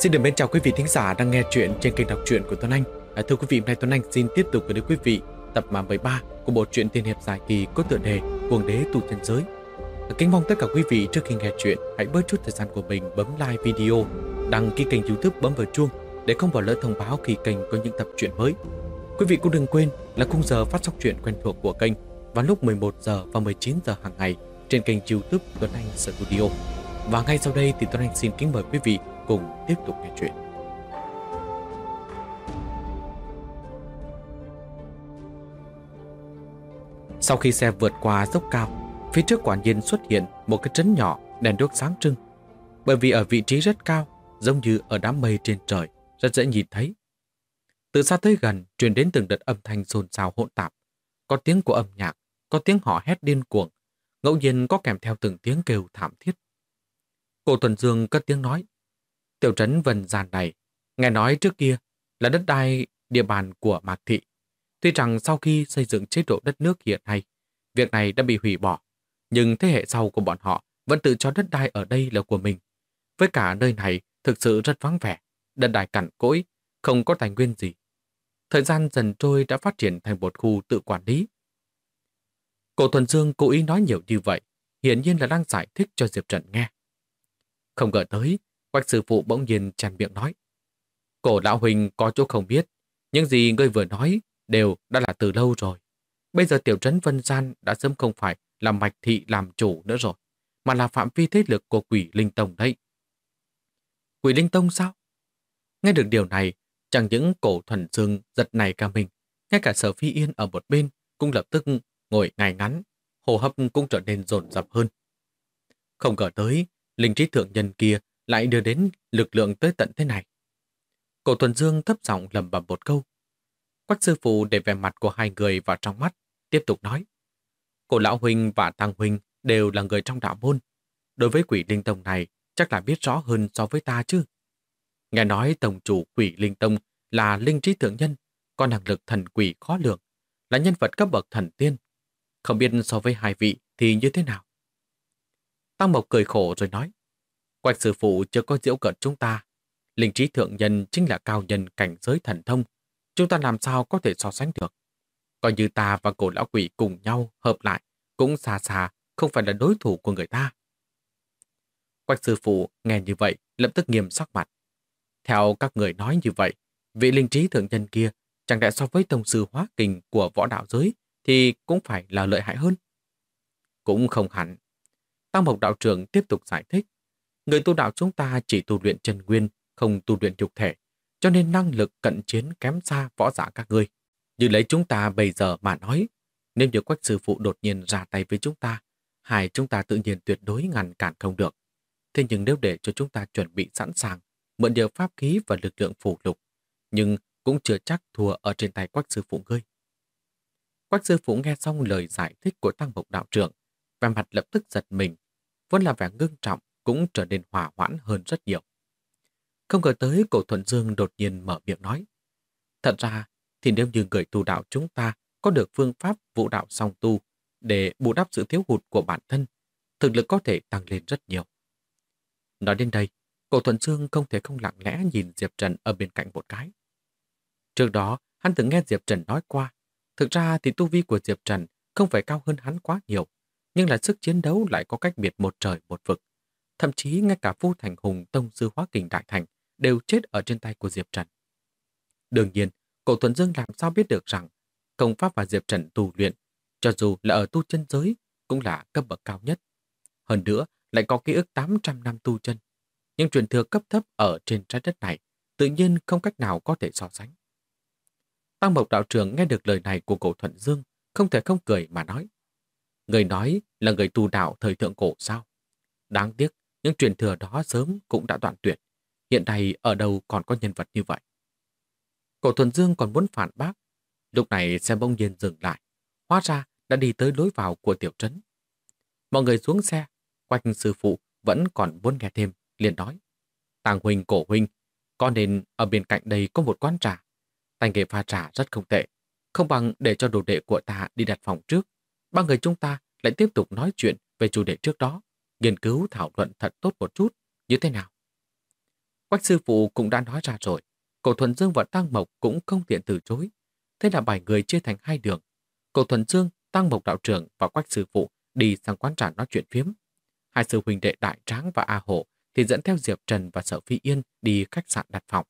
Xin được mến chào quý vị thính giả đang nghe chuyện trên kênh đọc truyện của Tuấn Anh. Thưa quý vị, hôm nay Tuấn Anh xin tiếp tục gửi đến quý vị tập 13 của bộ truyện tiên hiệp dài kỳ có tựa đề Cuồng đế tu chân giới. Kính mong tất cả quý vị trước khi nghe chuyện hãy bớt chút thời gian của mình bấm like video, đăng ký kênh YouTube, bấm vào chuông để không bỏ lỡ thông báo khi kênh có những tập truyện mới. Quý vị cũng đừng quên là khung giờ phát sóng truyện quen thuộc của kênh vào lúc 11 giờ và 19 giờ hàng ngày trên kênh YouTube Tuấn Anh Studio. Và ngay sau đây thì Tuấn Anh xin kính mời quý vị cùng tiếp tục nghe chuyện. Sau khi xe vượt qua dốc cao, phía trước quả nhiên xuất hiện một cái trấn nhỏ đèn đuốc sáng trưng. Bởi vì ở vị trí rất cao, giống như ở đám mây trên trời, rất dễ nhìn thấy. Từ xa tới gần truyền đến từng đợt âm thanh xôn xao hỗn tạp, có tiếng của âm nhạc, có tiếng hò hét điên cuồng, ngẫu nhiên có kèm theo từng tiếng kêu thảm thiết. Cô Thuần Dương cất tiếng nói: "Tiểu trấn Vân Gian này, nghe nói trước kia là đất đai địa bàn của Mạc Thị. Tuy rằng sau khi xây dựng chế độ đất nước hiện nay, việc này đã bị hủy bỏ, nhưng thế hệ sau của bọn họ vẫn tự cho đất đai ở đây là của mình. Với cả nơi này thực sự rất vắng vẻ, đất đai cằn cỗi, không có tài nguyên gì. Thời gian dần trôi đã phát triển thành một khu tự quản lý." Cô Thuần Dương cố ý nói nhiều như vậy, hiển nhiên là đang giải thích cho Diệp Trần nghe. Không ngờ tới, Quách sư phụ bỗng nhiên tràn miệng nói: "Cổ lão huynh có chỗ không biết, những gì ngươi vừa nói đều đã là từ lâu rồi. Bây giờ tiểu trấn Vân Gian đã sớm không phải là Mạch Thị làm chủ nữa rồi, mà là phạm vi thế lực của Quỷ Linh Tông đấy." Quỷ Linh Tông sao? Nghe được điều này, chẳng những Cổ Thuần Dương giật nảy cả mình, ngay cả Sở Phi Yên ở một bên cũng lập tức ngồi ngay ngắn, hô hấp cũng trở nên dồn dập hơn. Không ngờ tới, linh trí thượng nhân kia lại đưa đến lực lượng tới tận thế này. Cổ Thuần Dương thấp giọng lẩm bẩm một câu. Quách sư phụ để vẻ mặt của hai người vào trong mắt, tiếp tục nói: "Cổ lão huynh và tăng huynh đều là người trong đạo môn. Đối với Quỷ Linh Tông này chắc là biết rõ hơn so với ta chứ. Nghe nói tổng chủ Quỷ Linh Tông là linh trí thượng nhân, có năng lực thần quỷ khó lường, là nhân vật cấp bậc thần tiên. Không biết so với hai vị thì như thế nào?" Tăng Mộc cười khổ rồi nói: "Quách sư phụ chưa có giễu cợt chúng ta. Linh trí thượng nhân chính là cao nhân cảnh giới thần thông. Chúng ta làm sao có thể so sánh được. Coi như ta và Cổ lão quỷ cùng nhau hợp lại, cũng xa xa không phải là đối thủ của người ta." Quách sư phụ nghe như vậy lập tức nghiêm sắc mặt. Theo các người nói như vậy, vị linh trí thượng nhân kia chẳng lẽ so với tông sư hóa kình của võ đạo giới thì cũng phải là lợi hại hơn? Cũng không hẳn. Tăng Mộc đạo trưởng tiếp tục giải thích. Người tu đạo chúng ta chỉ tu luyện chân nguyên, không tu luyện nhục thể, cho nên năng lực cận chiến kém xa võ giả các ngươi. Như lấy chúng ta bây giờ mà nói, nếu như Quách sư phụ đột nhiên ra tay với chúng ta, hai chúng ta tự nhiên tuyệt đối ngăn cản không được. Thế nhưng nếu để cho chúng ta chuẩn bị sẵn sàng, mượn nhờ pháp khí và lực lượng phù lục, nhưng cũng chưa chắc thua ở trên tay Quách sư phụ ngươi. Quách sư phụ nghe xong lời giải thích của Tăng Mộc đạo trưởng, vẻ mặt lập tức giật mình, vốn là vẻ ngưng trọng cũng trở nên hòa hoãn hơn rất nhiều. Không ngờ tới Cổ Thuần Dương đột nhiên mở miệng nói: "Thật ra thì nếu như người tu đạo chúng ta có được phương pháp vũ đạo song tu để bù đắp sự thiếu hụt của bản thân, thực lực có thể tăng lên rất nhiều." Nói đến đây, Cổ Thuần Dương không thể không lặng lẽ nhìn Diệp Trần ở bên cạnh một cái. Trước đó, hắn từng nghe Diệp Trần nói qua, thực ra thì tu vi của Diệp Trần không phải cao hơn hắn quá nhiều, nhưng là sức chiến đấu lại có cách biệt một trời một vực. Thậm chí ngay cả Vu Thành Hùng tông sư hóa kình đại thành đều chết ở trên tay của Diệp Trần. Đương nhiên, Cổ Thuần Dương làm sao biết được rằng công pháp mà Diệp Trần tu luyện, cho dù là ở tu chân giới, cũng là cấp bậc cao nhất. Hơn nữa, lại có ký ức 800 năm tu chân. Nhưng truyền thừa cấp thấp ở trên trái đất này tự nhiên không cách nào có thể so sánh. Tăng Mộc đạo trưởng nghe được lời này của Cổ Thuần Dương, không thể không cười mà nói: "Người nói là người tu đạo thời thượng cổ sao? Đáng tiếc, những truyền thừa đó sớm cũng đã đoạn tuyệt. Hiện nay ở đâu còn có nhân vật như vậy?" Cổ Thuần Dương còn muốn phản bác, lúc này xe bỗng nhiên dừng lại, hóa ra đã đi tới lối vào của tiểu trấn. Mọi người xuống xe, Quách sư phụ vẫn còn muốn nghe thêm, liền nói: "Tàng huynh, Cổ huynh, có nên ở bên cạnh đây có một quán trà. Tay nghề pha trà rất không tệ, không bằng để cho đồ đệ của ta đi đặt phòng trước. Ba người chúng ta lại tiếp tục nói chuyện về chủ đề trước đó, nghiên cứu thảo luận thật tốt một chút, như thế nào?" Quách sư phụ cũng đã nói ra rồi. Cổ Thuần Dương và Tăng Mộc cũng không tiện từ chối. Thế là 7 người chia thành 2 đường. Cổ Thuần Dương, Tăng Mộc đạo trưởng và Quách sư phụ đi sang quán trà nói chuyện phiếm. Hai sư huynh đệ Đại Tráng và A Hổ thì dẫn theo Diệp Trần và Sở Phi Yên đi khách sạn đặt phòng.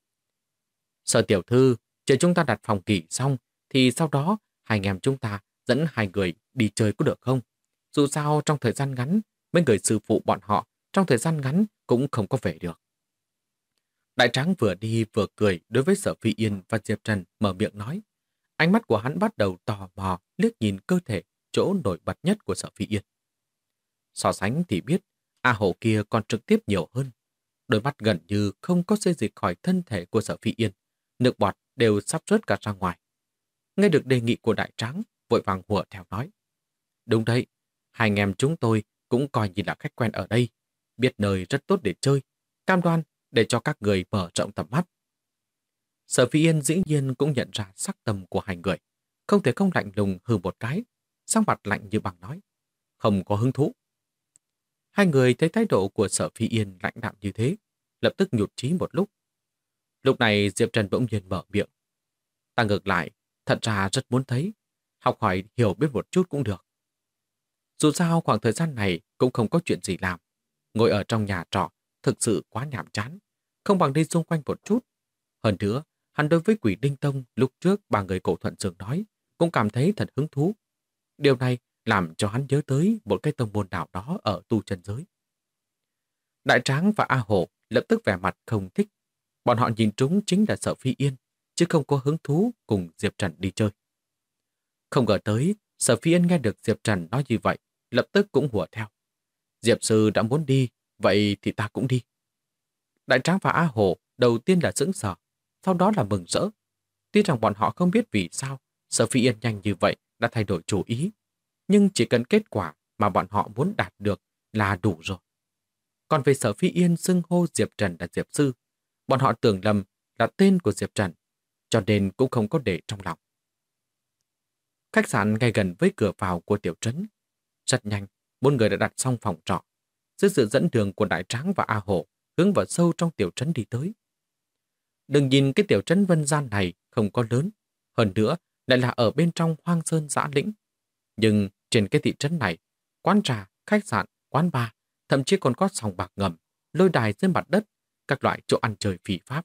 Sở tiểu thư, chờ chúng ta đặt phòng nghỉ xong thì sau đó hai anh em chúng ta dẫn 2 người đi chơi có được không? Dù sao trong thời gian ngắn, mấy người sư phụ bọn họ trong thời gian ngắn cũng không có về được. Đại Tráng vừa đi vừa cười đối với Sở Phi Yên và Diệp Trần mở miệng nói. Ánh mắt của hắn bắt đầu tò mò liếc nhìn cơ thể chỗ nổi bật nhất của Sở Phi Yên. So sánh thì biết, A Hổ kia còn trực tiếp nhiều hơn. Đôi mắt gần như không có xê dịch khỏi thân thể của Sở Phi Yên. Nước bọt đều sắp rớt cả ra ngoài. Nghe được đề nghị của Đại Tráng, vội vàng hùa theo nói. Đúng đấy, hai anh em chúng tôi cũng coi như là khách quen ở đây. Biết nơi rất tốt để chơi, cam đoan để cho các người mở rộng tầm mắt. Sở Phi Yên dĩ nhiên cũng nhận ra sắc tâm của hai người. Không thể không lạnh lùng hừ một cái, sắc mặt lạnh như bằng nói. Không có hứng thú. Hai người thấy thái độ của Sở Phi Yên lãnh đạm như thế, lập tức nhụt chí một lúc. Lúc này Diệp Trần bỗng nhiên mở miệng. Ta ngược lại, thật ra rất muốn thấy, học hỏi hiểu biết một chút cũng được. Dù sao khoảng thời gian này cũng không có chuyện gì làm. Ngồi ở trong nhà trọ thực sự quá nhàm chán, không bằng đi xung quanh một chút. Hơn nữa, hắn đối với Quỷ Đinh Tông lúc trước ba người Cổ Thuận Dương nói cũng cảm thấy thật hứng thú. Điều này làm cho hắn nhớ tới một cái tông môn nào đó ở tu chân giới. Đại Tráng và A Hổ lập tức vẻ mặt không thích. Bọn họ nhìn trúng chính là Sở Phi Yên, chứ không có hứng thú cùng Diệp Trần đi chơi. Không ngờ tới, Sở Phi Yên nghe được Diệp Trần nói như vậy, lập tức cũng hùa theo. Diệp sư đã muốn đi, vậy thì ta cũng đi. Đại Tráng và A Hổ đầu tiên là sững sờ, sau đó là mừng rỡ. Tuy rằng bọn họ không biết vì sao Sở Phi Yên nhanh như vậy đã thay đổi chủ ý, nhưng chỉ cần kết quả mà bọn họ muốn đạt được là đủ rồi. Còn về Sở Phi Yên xưng hô Diệp Trần là Diệp sư, bọn họ tưởng lầm là tên của Diệp Trần, cho nên cũng không có để trong lòng. Khách sạn ngay gần với cửa vào của tiểu trấn. Rất nhanh, 4 người đã đặt xong phòng trọ. Dưới sự dẫn đường của Đại Tráng và A Hổ hướng vào sâu trong tiểu trấn đi tới. Đừng nhìn cái tiểu trấn Vân Gian này không có lớn, hơn nữa lại là ở bên trong hoang sơn dã lĩnh. Nhưng trên cái thị trấn này, quán trà, khách sạn, quán bar, thậm chí còn có sòng bạc ngầm, lôi đài trên mặt đất, các loại chỗ ăn chơi phỉ pháp.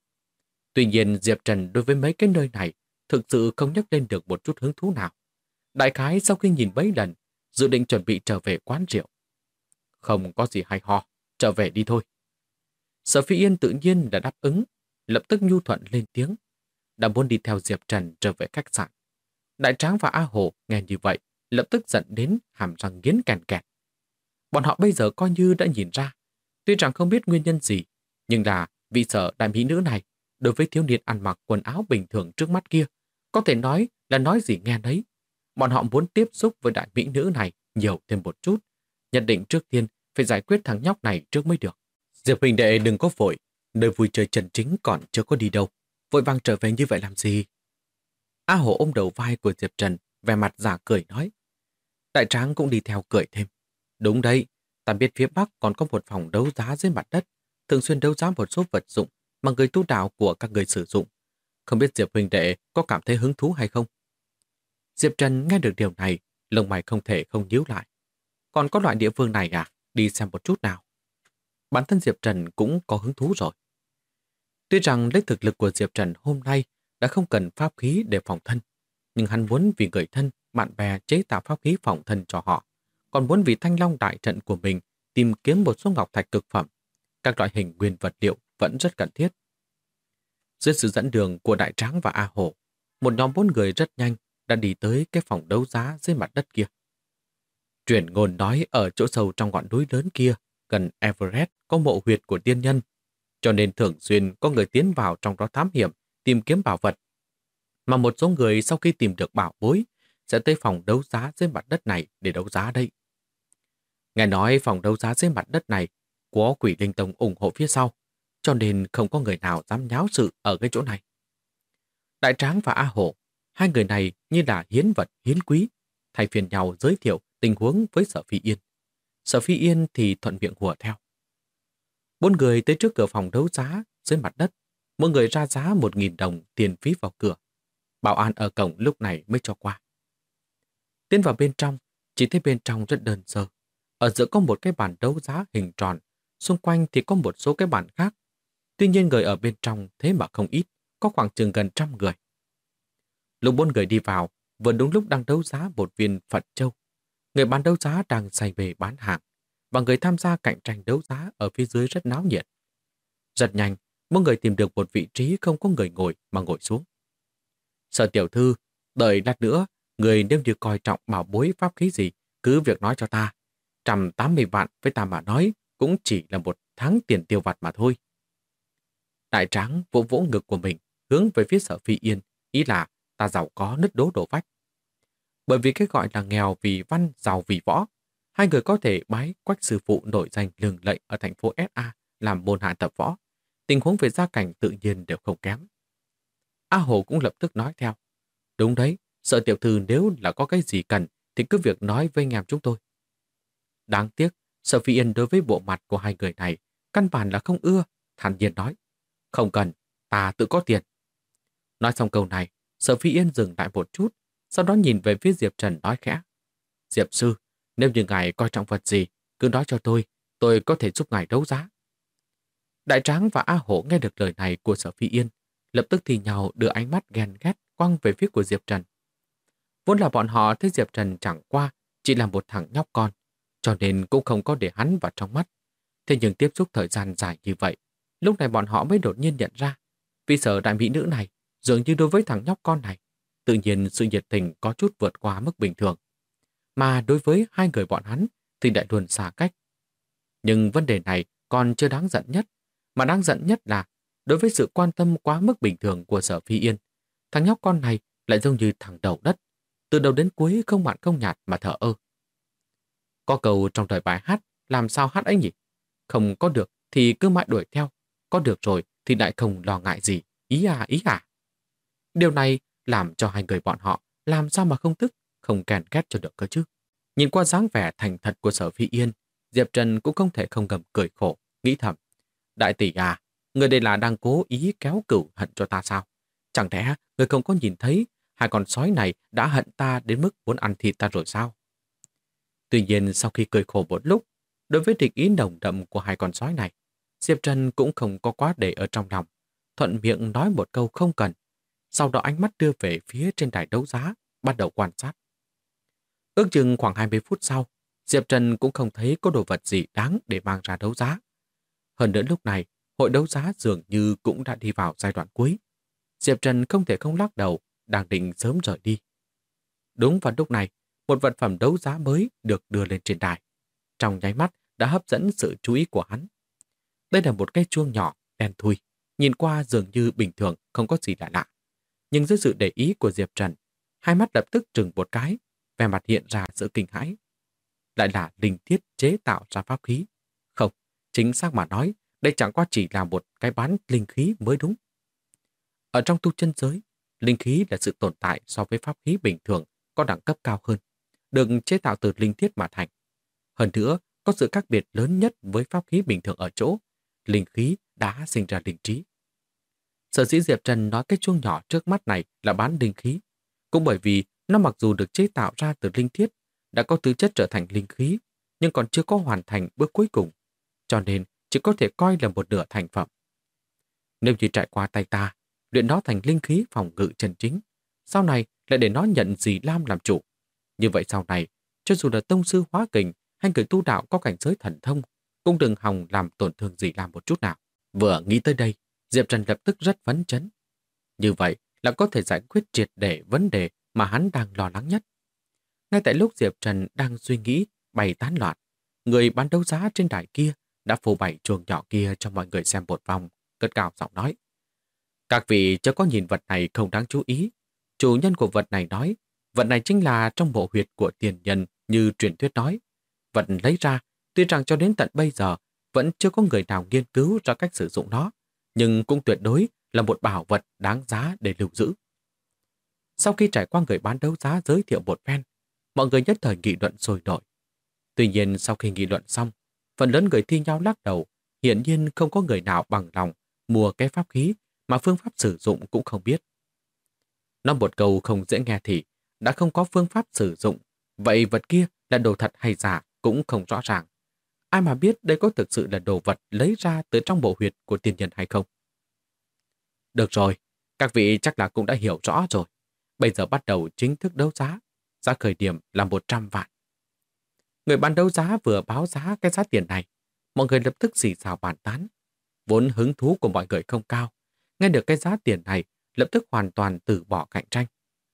Tuy nhiên Diệp Trần đối với mấy cái nơi này thực sự không nhắc lên được một chút hứng thú nào. Đại khái sau khi nhìn mấy lần, dự định chuẩn bị trở về quán rượu. Không có gì hay ho, trở về đi thôi. Sở Phi Yên tự nhiên đã đáp ứng, lập tức nhu thuận lên tiếng, đã muốn đi theo Diệp Trần trở về khách sạn. Đại Tráng và A Hổ nghe như vậy, lập tức giận đến hàm răng nghiến kèn kẹt. Bọn họ bây giờ coi như đã nhìn ra, tuy rằng không biết nguyên nhân gì, nhưng là vị sở đại mỹ nữ này đối với thiếu niên ăn mặc quần áo bình thường trước mắt kia, có thể nói là nói gì nghe nấy. Bọn họ muốn tiếp xúc với đại mỹ nữ này nhiều thêm một chút, nhận định trước tiên phải giải quyết thằng nhóc này trước mới được. Diệp huynh đệ đừng có vội, nơi vui chơi chân chính còn chưa có đi đâu, vội vàng trở về như vậy làm gì? A Hổ ôm đầu vai của Diệp Trần, vẻ mặt giả cười nói. Đại Tráng cũng đi theo cười thêm. Đúng đấy, ta biết phía Bắc còn có một phòng đấu giá dưới mặt đất, thường xuyên đấu giá một số vật dụng mà người tu đạo của các người sử dụng. Không biết Diệp huynh đệ có cảm thấy hứng thú hay không? Diệp Trần nghe được điều này, lông mày không thể không nhíu lại. Còn có loại địa phương này à? Đi xem một chút nào. Bản thân Diệp Trần cũng có hứng thú rồi. Tuy rằng lấy thực lực của Diệp Trần hôm nay đã không cần pháp khí để phòng thân, nhưng hắn muốn vì người thân, bạn bè chế tạo pháp khí phòng thân cho họ, còn muốn vì Thanh Long đại trận của mình tìm kiếm một số ngọc thạch cực phẩm. Các loại hình nguyên vật liệu vẫn rất cần thiết. Dưới sự dẫn đường của Đại Tráng và A Hổ, một nhóm 4 người rất nhanh đã đi tới cái phòng đấu giá dưới mặt đất kia. Truyền ngôn nói ở chỗ sâu trong ngọn núi lớn kia, gần Everest có mộ huyệt của tiên nhân, cho nên thường xuyên có người tiến vào trong đó thám hiểm, tìm kiếm bảo vật. Mà một số người sau khi tìm được bảo bối, sẽ tới phòng đấu giá dưới mặt đất này để đấu giá đây. Nghe nói phòng đấu giá dưới mặt đất này có Quỷ Linh Tông ủng hộ phía sau, cho nên không có người nào dám nháo sự ở cái chỗ này. Đại Tráng và A Hổ, hai người này như là hiến vật hiến quý, thay phiên nhau giới thiệu tình huống với Sở Phi Yên. Sở Phi Yên thì thuận miệng hùa theo. 4 người tới trước cửa phòng đấu giá dưới mặt đất, mỗi người ra giá 1.000 đồng tiền phí vào cửa. Bảo an ở cổng lúc này mới cho qua. Tiến vào bên trong, chỉ thấy bên trong rất đơn sơ. Ở giữa có một cái bàn đấu giá hình tròn, xung quanh thì có một số cái bàn khác. Tuy nhiên người ở bên trong thế mà không ít, có khoảng chừng gần 100 người. Lúc 4 người đi vào, vừa đúng lúc đang đấu giá một viên Phật châu. Người bán đấu giá đang say bề bán hàng, và người tham gia cạnh tranh đấu giá ở phía dưới rất náo nhiệt. Rất nhanh, mỗi người tìm được một vị trí không có người ngồi mà ngồi xuống. Sở tiểu thư, đợi lát nữa, người nếu như coi trọng bảo bối pháp khí gì, cứ việc nói cho ta. 180 vạn với ta mà nói cũng chỉ là một tháng tiền tiêu vặt mà thôi. Đại tráng vỗ vỗ ngực của mình, hướng về phía Sở Phi Yên, ý là ta giàu có nứt đố đổ vách. Bởi vì cái gọi là nghèo vì văn, giàu vì võ, hai người có thể bái Quách sư phụ nổi danh lừng lẫy ở thành phố SA làm môn hạ tập võ. Tình huống về gia cảnh tự nhiên đều không kém. A Hồ cũng lập tức nói theo. Đúng đấy, Sở tiểu thư nếu là có cái gì cần thì cứ việc nói với anh em chúng tôi. Đáng tiếc, Sở Phi Yên đối với bộ mặt của hai người này căn bản là không ưa, thản nhiên nói. Không cần, ta tự có tiền. Nói xong câu này, Sở Phi Yên dừng lại một chút, sau đó nhìn về phía Diệp Trần nói khẽ. Diệp sư, nếu như ngài coi trọng vật gì, cứ nói cho tôi có thể giúp ngài đấu giá. Đại tráng và A Hổ nghe được lời này của Sở Phi Yên, lập tức thì nhau đưa ánh mắt ghen ghét quăng về phía của Diệp Trần. Vốn là bọn họ thấy Diệp Trần chẳng qua chỉ là một thằng nhóc con, cho nên cũng không có để hắn vào trong mắt. Thế nhưng tiếp xúc thời gian dài như vậy, lúc này bọn họ mới đột nhiên nhận ra, vì Sở đại mỹ nữ này dường như đối với thằng nhóc con này, tự nhiên sự nhiệt tình có chút vượt qua mức bình thường. Mà đối với hai người bọn hắn thì lại luôn xa cách. Nhưng vấn đề này còn chưa đáng giận nhất, mà đáng giận nhất là đối với sự quan tâm quá mức bình thường của Sở Phi Yên, thằng nhóc con này lại giống như thằng đầu đất, từ đầu đến cuối không mặn không nhạt mà thở ơ. Có câu trong thời bài hát, làm sao hát ấy nhỉ? Không có được thì cứ mãi đuổi theo, có được rồi thì lại không lo ngại gì, ý à. Điều này làm cho hai người bọn họ làm sao mà không tức, không kèn két cho được cơ chứ. Nhìn qua dáng vẻ thành thật của Sở Phi Yên, Diệp Trần cũng không thể không ngầm cười khổ, nghĩ thầm. Đại tỷ à, người đây là đang cố ý kéo cửu hận cho ta sao? Chẳng lẽ người không có nhìn thấy hai con sói này đã hận ta đến mức muốn ăn thịt ta rồi sao? Tuy nhiên sau khi cười khổ một lúc, đối với địch ý nồng đậm của hai con sói này, Diệp Trần cũng không có quá để ở trong lòng, thuận miệng nói một câu không cần, sau đó ánh mắt đưa về phía trên đài đấu giá, bắt đầu quan sát. Ước chừng khoảng 20 phút sau, Diệp Trần cũng không thấy có đồ vật gì đáng để mang ra đấu giá. Hơn nữa lúc này, hội đấu giá dường như cũng đã đi vào giai đoạn cuối. Diệp Trần không thể không lắc đầu, đang định sớm rời đi. Đúng vào lúc này, một vật phẩm đấu giá mới được đưa lên trên đài. Trong nháy mắt đã hấp dẫn sự chú ý của hắn. Đây là một cái chuông nhỏ, đen thui, nhìn qua dường như bình thường, không có gì lạ lạ. Nhưng dưới sự để ý của Diệp Trần, hai mắt lập tức trừng một cái, vẻ mặt hiện ra sự kinh hãi. Lại là linh thiết chế tạo ra pháp khí. Không, chính xác mà nói, đây chẳng qua chỉ là một cái bán linh khí mới đúng. Ở trong tu chân giới, linh khí là sự tồn tại so với pháp khí bình thường có đẳng cấp cao hơn, được chế tạo từ linh thiết mà thành. Hơn nữa, có sự khác biệt lớn nhất với pháp khí bình thường ở chỗ, linh khí đã sinh ra linh trí. Sở dĩ Diệp Trần nói cái chuông nhỏ trước mắt này là bán linh khí, cũng bởi vì nó mặc dù được chế tạo ra từ linh thiết, đã có tư chất trở thành linh khí, nhưng còn chưa có hoàn thành bước cuối cùng, cho nên chỉ có thể coi là một nửa thành phẩm. Nếu như trải qua tay ta, luyện nó thành linh khí phòng ngự chân chính, sau này lại để nó nhận dì Lam làm chủ. Như vậy sau này, cho dù là tông sư hóa kình hay người tu đạo có cảnh giới thần thông, cũng đừng hòng làm tổn thương dì Lam một chút nào. Vừa nghĩ tới đây, Diệp Trần lập tức rất phấn chấn. Như vậy là có thể giải quyết triệt để vấn đề mà hắn đang lo lắng nhất. Ngay tại lúc Diệp Trần đang suy nghĩ bày tán loạn, người bán đấu giá trên đài kia đã phô bày chuông nhỏ kia cho mọi người xem một vòng, cất cao giọng nói. Các vị chớ có nhìn vật này không đáng chú ý. Chủ nhân của vật này nói, vật này chính là trong mộ huyệt của tiền nhân như truyền thuyết nói. Vật lấy ra, tuy rằng cho đến tận bây giờ vẫn chưa có người nào nghiên cứu ra cách sử dụng nó, nhưng cũng tuyệt đối là một bảo vật đáng giá để lưu giữ. Sau khi trải qua người bán đấu giá giới thiệu một phen, mọi người nhất thời nghị luận sôi nổi. Tuy nhiên sau khi nghị luận xong, phần lớn người thi nhau lắc đầu, hiển nhiên không có người nào bằng lòng mua cái pháp khí mà phương pháp sử dụng cũng không biết. Nói một câu không dễ nghe thì đã không có phương pháp sử dụng, vậy vật kia là đồ thật hay giả cũng không rõ ràng. Ai mà biết đây có thực sự là đồ vật lấy ra từ trong bộ huyệt của tiên nhân hay không? Được rồi, các vị chắc là cũng đã hiểu rõ rồi. Bây giờ bắt đầu chính thức đấu giá. Giá khởi điểm là 100 vạn. Người bán đấu giá vừa báo giá cái giá tiền này, mọi người lập tức xì xào bàn tán. Vốn hứng thú của mọi người không cao, nghe được cái giá tiền này lập tức hoàn toàn từ bỏ cạnh tranh.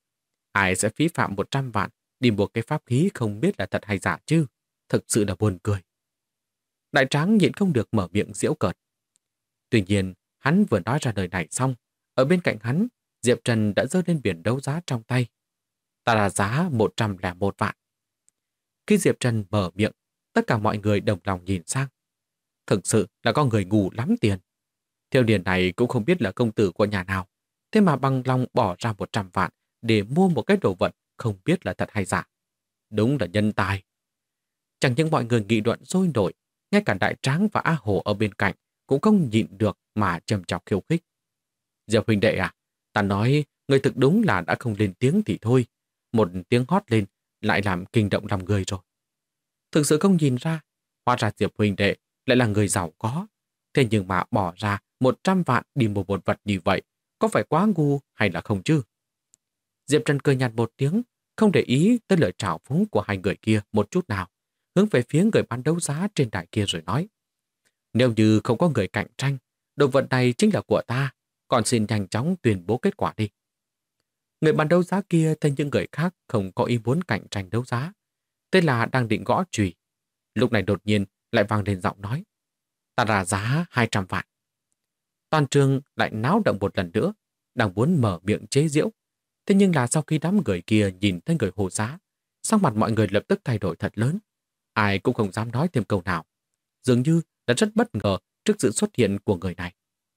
Ai sẽ phí phạm 100 vạn đi mua cái pháp khí không biết là thật hay giả chứ? Thực sự là buồn cười. Đại tráng nhịn không được mở miệng giễu cợt. Tuy nhiên, hắn vừa nói ra lời này xong, ở bên cạnh hắn, Diệp Trần đã giơ lên biển đấu giá trong tay. Ta là giá 101 vạn. Khi Diệp Trần mở miệng, tất cả mọi người đồng lòng nhìn sang. Thực sự là có người ngu lắm tiền. Thiếu niên này cũng không biết là công tử của nhà nào, thế mà bằng lòng bỏ ra 100 vạn để mua một cái đồ vật không biết là thật hay giả. Đúng là nhân tài. Chẳng những mọi người nghị luận sôi nổi, ngay cả Đại Tráng và A Hồ ở bên cạnh cũng không nhịn được mà trầm chọc khiêu khích. Diệp huynh đệ à, ta nói người thực đúng là đã không lên tiếng thì thôi. Một tiếng hót lên lại làm kinh động lòng người rồi. Thực sự không nhìn ra, hóa ra Diệp huynh đệ lại là người giàu có. Thế nhưng mà bỏ ra 100 vạn đi mua một vật như vậy, có phải quá ngu hay là không chứ? Diệp Trần cười nhạt một tiếng, không để ý tới lời trào phúng của hai người kia một chút nào, hướng về phía người bán đấu giá trên đài kia rồi nói. Nếu như không có người cạnh tranh, đồ vật này chính là của ta, còn xin nhanh chóng tuyên bố kết quả đi. Người bán đấu giá kia thấy những người khác không có ý muốn cạnh tranh đấu giá. Thế là đang định gõ chùy. Lúc này đột nhiên lại vang lên giọng nói. Ta ra giá 200 vạn. Toàn trường lại náo động một lần nữa, đang muốn mở miệng chế giễu. Thế nhưng là sau khi đám người kia nhìn thấy người hô giá, sắc mặt mọi người lập tức thay đổi thật lớn. Ai cũng không dám nói thêm câu nào. Dường như đã rất bất ngờ trước sự xuất hiện của người này.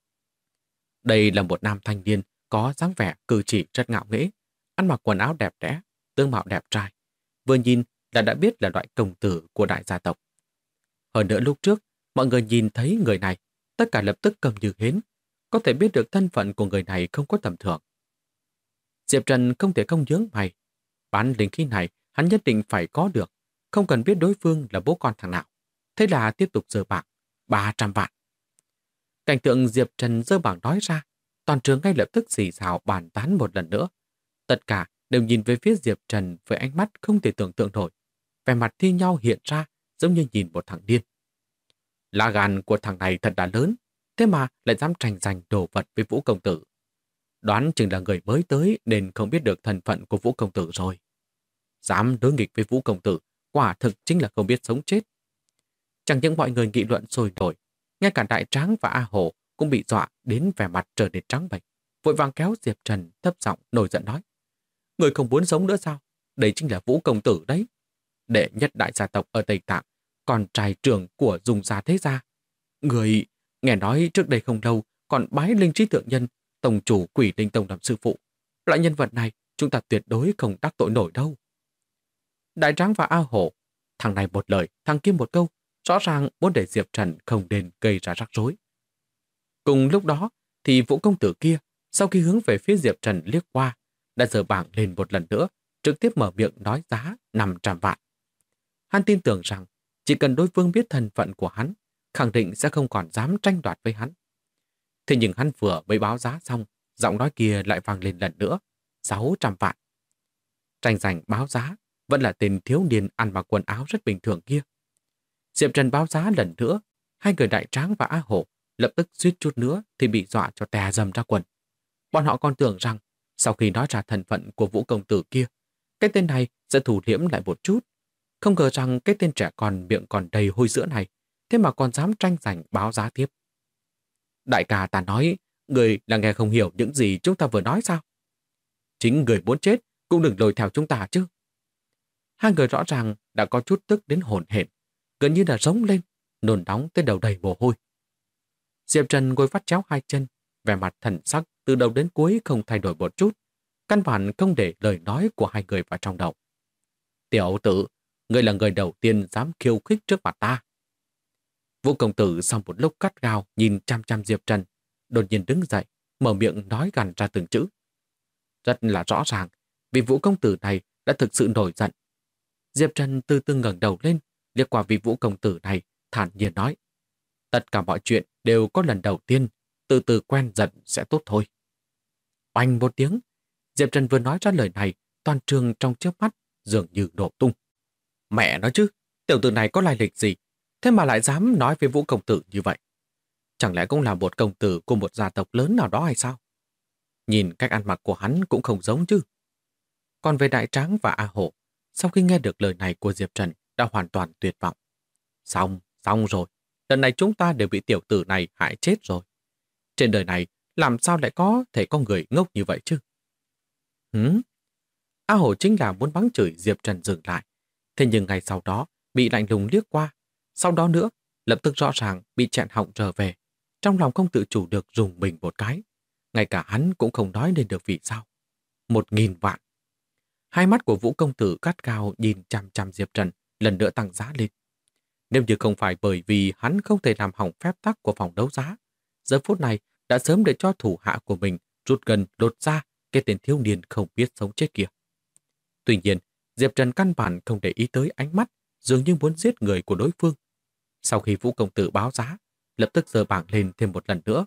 Đây là một nam thanh niên có dáng vẻ cử chỉ rất ngạo nghễ, ăn mặc quần áo đẹp đẽ, tướng mạo đẹp trai. Vừa nhìn là đã biết là loại công tử của đại gia tộc. Hơn nữa lúc trước, mọi người nhìn thấy người này, tất cả lập tức cầm như hến, có thể biết được thân phận của người này không có tầm thường. Diệp Trần không thể không nhướng mày. Bán linh khí này hắn nhất định phải có được, không cần biết đối phương là bố con thằng nào. Thế là tiếp tục giơ bảng, 300 vạn. Cảnh tượng Diệp Trần giơ bảng nói ra, toàn trường ngay lập tức xì xào bàn tán một lần nữa. Tất cả đều nhìn về phía Diệp Trần với ánh mắt không thể tưởng tượng nổi. Vẻ mặt thi nhau hiện ra giống như nhìn một thằng điên. Lá gan của thằng này thật là lớn, thế mà lại dám tranh giành đồ vật với Vũ Công Tử. Đoán chừng là người mới tới nên không biết được thân phận của Vũ Công Tử rồi. Dám đối nghịch với Vũ Công Tử, quả thực chính là không biết sống chết. Chẳng những mọi người nghị luận sôi nổi, ngay cả Đại Tráng và A Hồ cũng bị dọa đến vẻ mặt trở nên trắng bệch, vội vàng kéo Diệp Trần thấp giọng nổi giận nói. Người không muốn sống nữa sao? Đây chính là Vũ Công Tử đấy. Đệ nhất đại gia tộc ở Tây Tạng, con trai trưởng của Dung gia thế gia. Người nghe nói trước đây không lâu còn bái linh trí thượng nhân, tổng chủ Quỷ Linh Tông làm sư phụ. Loại nhân vật này chúng ta tuyệt đối không đắc tội nổi đâu. Đại Tráng và A Hổ, thằng này một lời, thằng kia một câu, rõ ràng muốn để Diệp Trần không nên gây ra rắc rối. Cùng lúc đó thì Vũ Công Tử kia, sau khi hướng về phía Diệp Trần liếc qua, đã giơ bảng lên một lần nữa, trực tiếp mở miệng nói giá 500 vạn. Hắn tin tưởng rằng chỉ cần đối phương biết thân phận của hắn, khẳng định sẽ không còn dám tranh đoạt với hắn. Thế nhưng hắn vừa mới báo giá xong, giọng nói kia lại vang lên lần nữa, 600 vạn. Tranh giành báo giá vẫn là tên thiếu niên ăn mặc quần áo rất bình thường kia. Diệp Trần báo giá lần nữa, hai người Đại Tráng và A Hổ lập tức suýt chút nữa thì bị dọa cho tè dầm ra quần. Bọn họ còn tưởng rằng sau khi nói ra thân phận của Vũ Công Tử kia, cái tên này sẽ thủ liễm lại một chút. Không ngờ rằng cái tên trẻ con miệng còn đầy hôi sữa này, thế mà còn dám tranh giành báo giá tiếp. Đại ca ta nói, người là nghe không hiểu những gì chúng ta vừa nói sao? Chính người muốn chết cũng đừng lôi theo chúng ta chứ. Hai người rõ ràng đã có chút tức đến hổn hển, gần như là rống lên, nôn nóng tới đầu đầy mồ hôi. Diệp Trần ngồi vắt chéo hai chân, vẻ mặt thần sắc từ đầu đến cuối không thay đổi một chút, căn bản không để lời nói của hai người vào trong đầu. Tiểu tử, ngươi là người đầu tiên dám khiêu khích trước mặt ta. Vũ công tử sau một lúc cắt gao nhìn chăm chăm Diệp Trần, đột nhiên đứng dậy, mở miệng nói gằn ra từng chữ. Rất là rõ ràng, vị Vũ công tử này đã thực sự nổi giận. Diệp Trần từ từ ngẩng đầu lên, liếc qua vị Vũ công tử này, thản nhiên nói. Tất cả mọi chuyện đều có lần đầu tiên, từ từ quen dần sẽ tốt thôi. Oanh một tiếng, Diệp Trần vừa nói ra lời này, toàn trường trong chớp mắt dường như nổ tung. Mẹ nói chứ, tiểu tử này có lai lịch gì, thế mà lại dám nói với Vũ công tử như vậy? Chẳng lẽ cũng là một công tử của một gia tộc lớn nào đó hay sao? Nhìn cách ăn mặc của hắn cũng không giống chứ. Còn về Đại Tráng và A Hổ, sau khi nghe được lời này của Diệp Trần đã hoàn toàn tuyệt vọng. Xong rồi, lần này chúng ta đều bị tiểu tử này hại chết rồi. Trên đời này, làm sao lại có thể có người ngốc như vậy chứ? A Hổ chính là muốn mắng chửi Diệp Trần dừng lại. Thế nhưng ngày sau đó, bị lạnh lùng liếc qua. Sau đó nữa, lập tức rõ ràng bị chẹn họng trở về. Trong lòng không tự chủ được rùng mình một cái. Ngay cả hắn cũng không nói lên được vì sao. 1.000 vạn. Hai mắt của Vũ công tử gắt gao nhìn chằm chằm Diệp Trần, lần nữa tăng giá lên. Nếu như không phải bởi vì hắn không thể làm hỏng phép tắc của phòng đấu giá, giờ phút này đã sớm để cho thủ hạ của mình rút gần lột ra cái tên thiếu niên không biết sống chết kia. Tuy nhiên, Diệp Trần căn bản không để ý tới ánh mắt, dường như muốn giết người của đối phương. Sau khi Vũ công tử báo giá, lập tức giơ bảng lên thêm một lần nữa.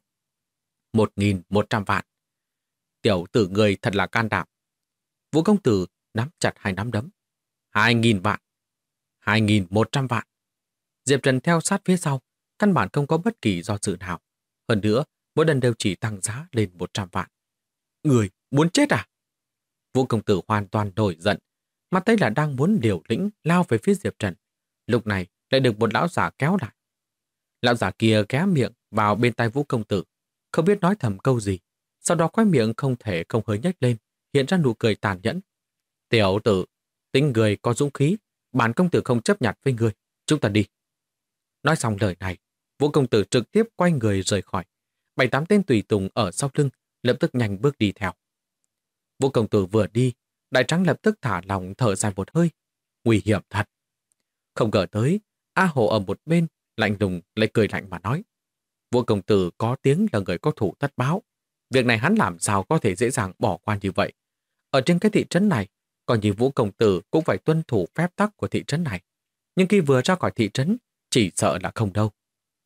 1.100 vạn. Tiểu tử người thật là can đảm. Vũ công tử nắm chặt hai nắm đấm. 2.000 vạn. 2.100 vạn. Diệp Trần theo sát phía sau, căn bản không có bất kỳ do dự nào. Hơn nữa, mỗi lần đều chỉ tăng giá lên 100 vạn. Người muốn chết à? Vũ công tử hoàn toàn nổi giận, mắt thấy là đang muốn liều lĩnh lao về phía Diệp Trần. Lúc này lại được một lão giả kéo lại. Lão giả kia ghé miệng vào bên tai Vũ công tử, không biết nói thầm câu gì. Sau đó khóe miệng không thể không hơi nhếch lên, hiện ra nụ cười tàn nhẫn. Tiểu tử, tính người có dũng khí, bản công tử không chấp nhặt với người, chúng ta đi. Nói xong lời này, Vũ công tử trực tiếp quay người rời khỏi. 7-8 tên tùy tùng ở sau lưng lập tức nhanh bước đi theo. Vũ công tử vừa đi, Đại Tráng lập tức thả lòng thở dài một hơi. Nguy hiểm thật. Không ngờ tới, A Hổ ở một bên, lạnh lùng lại cười lạnh mà nói. Vũ công tử có tiếng là người có thủ tất báo. Việc này hắn làm sao có thể dễ dàng bỏ qua như vậy. Ở trên cái thị trấn này, còn như Vũ công tử cũng phải tuân thủ phép tắc của thị trấn này. Nhưng khi vừa ra khỏi thị trấn, chỉ sợ là không đâu.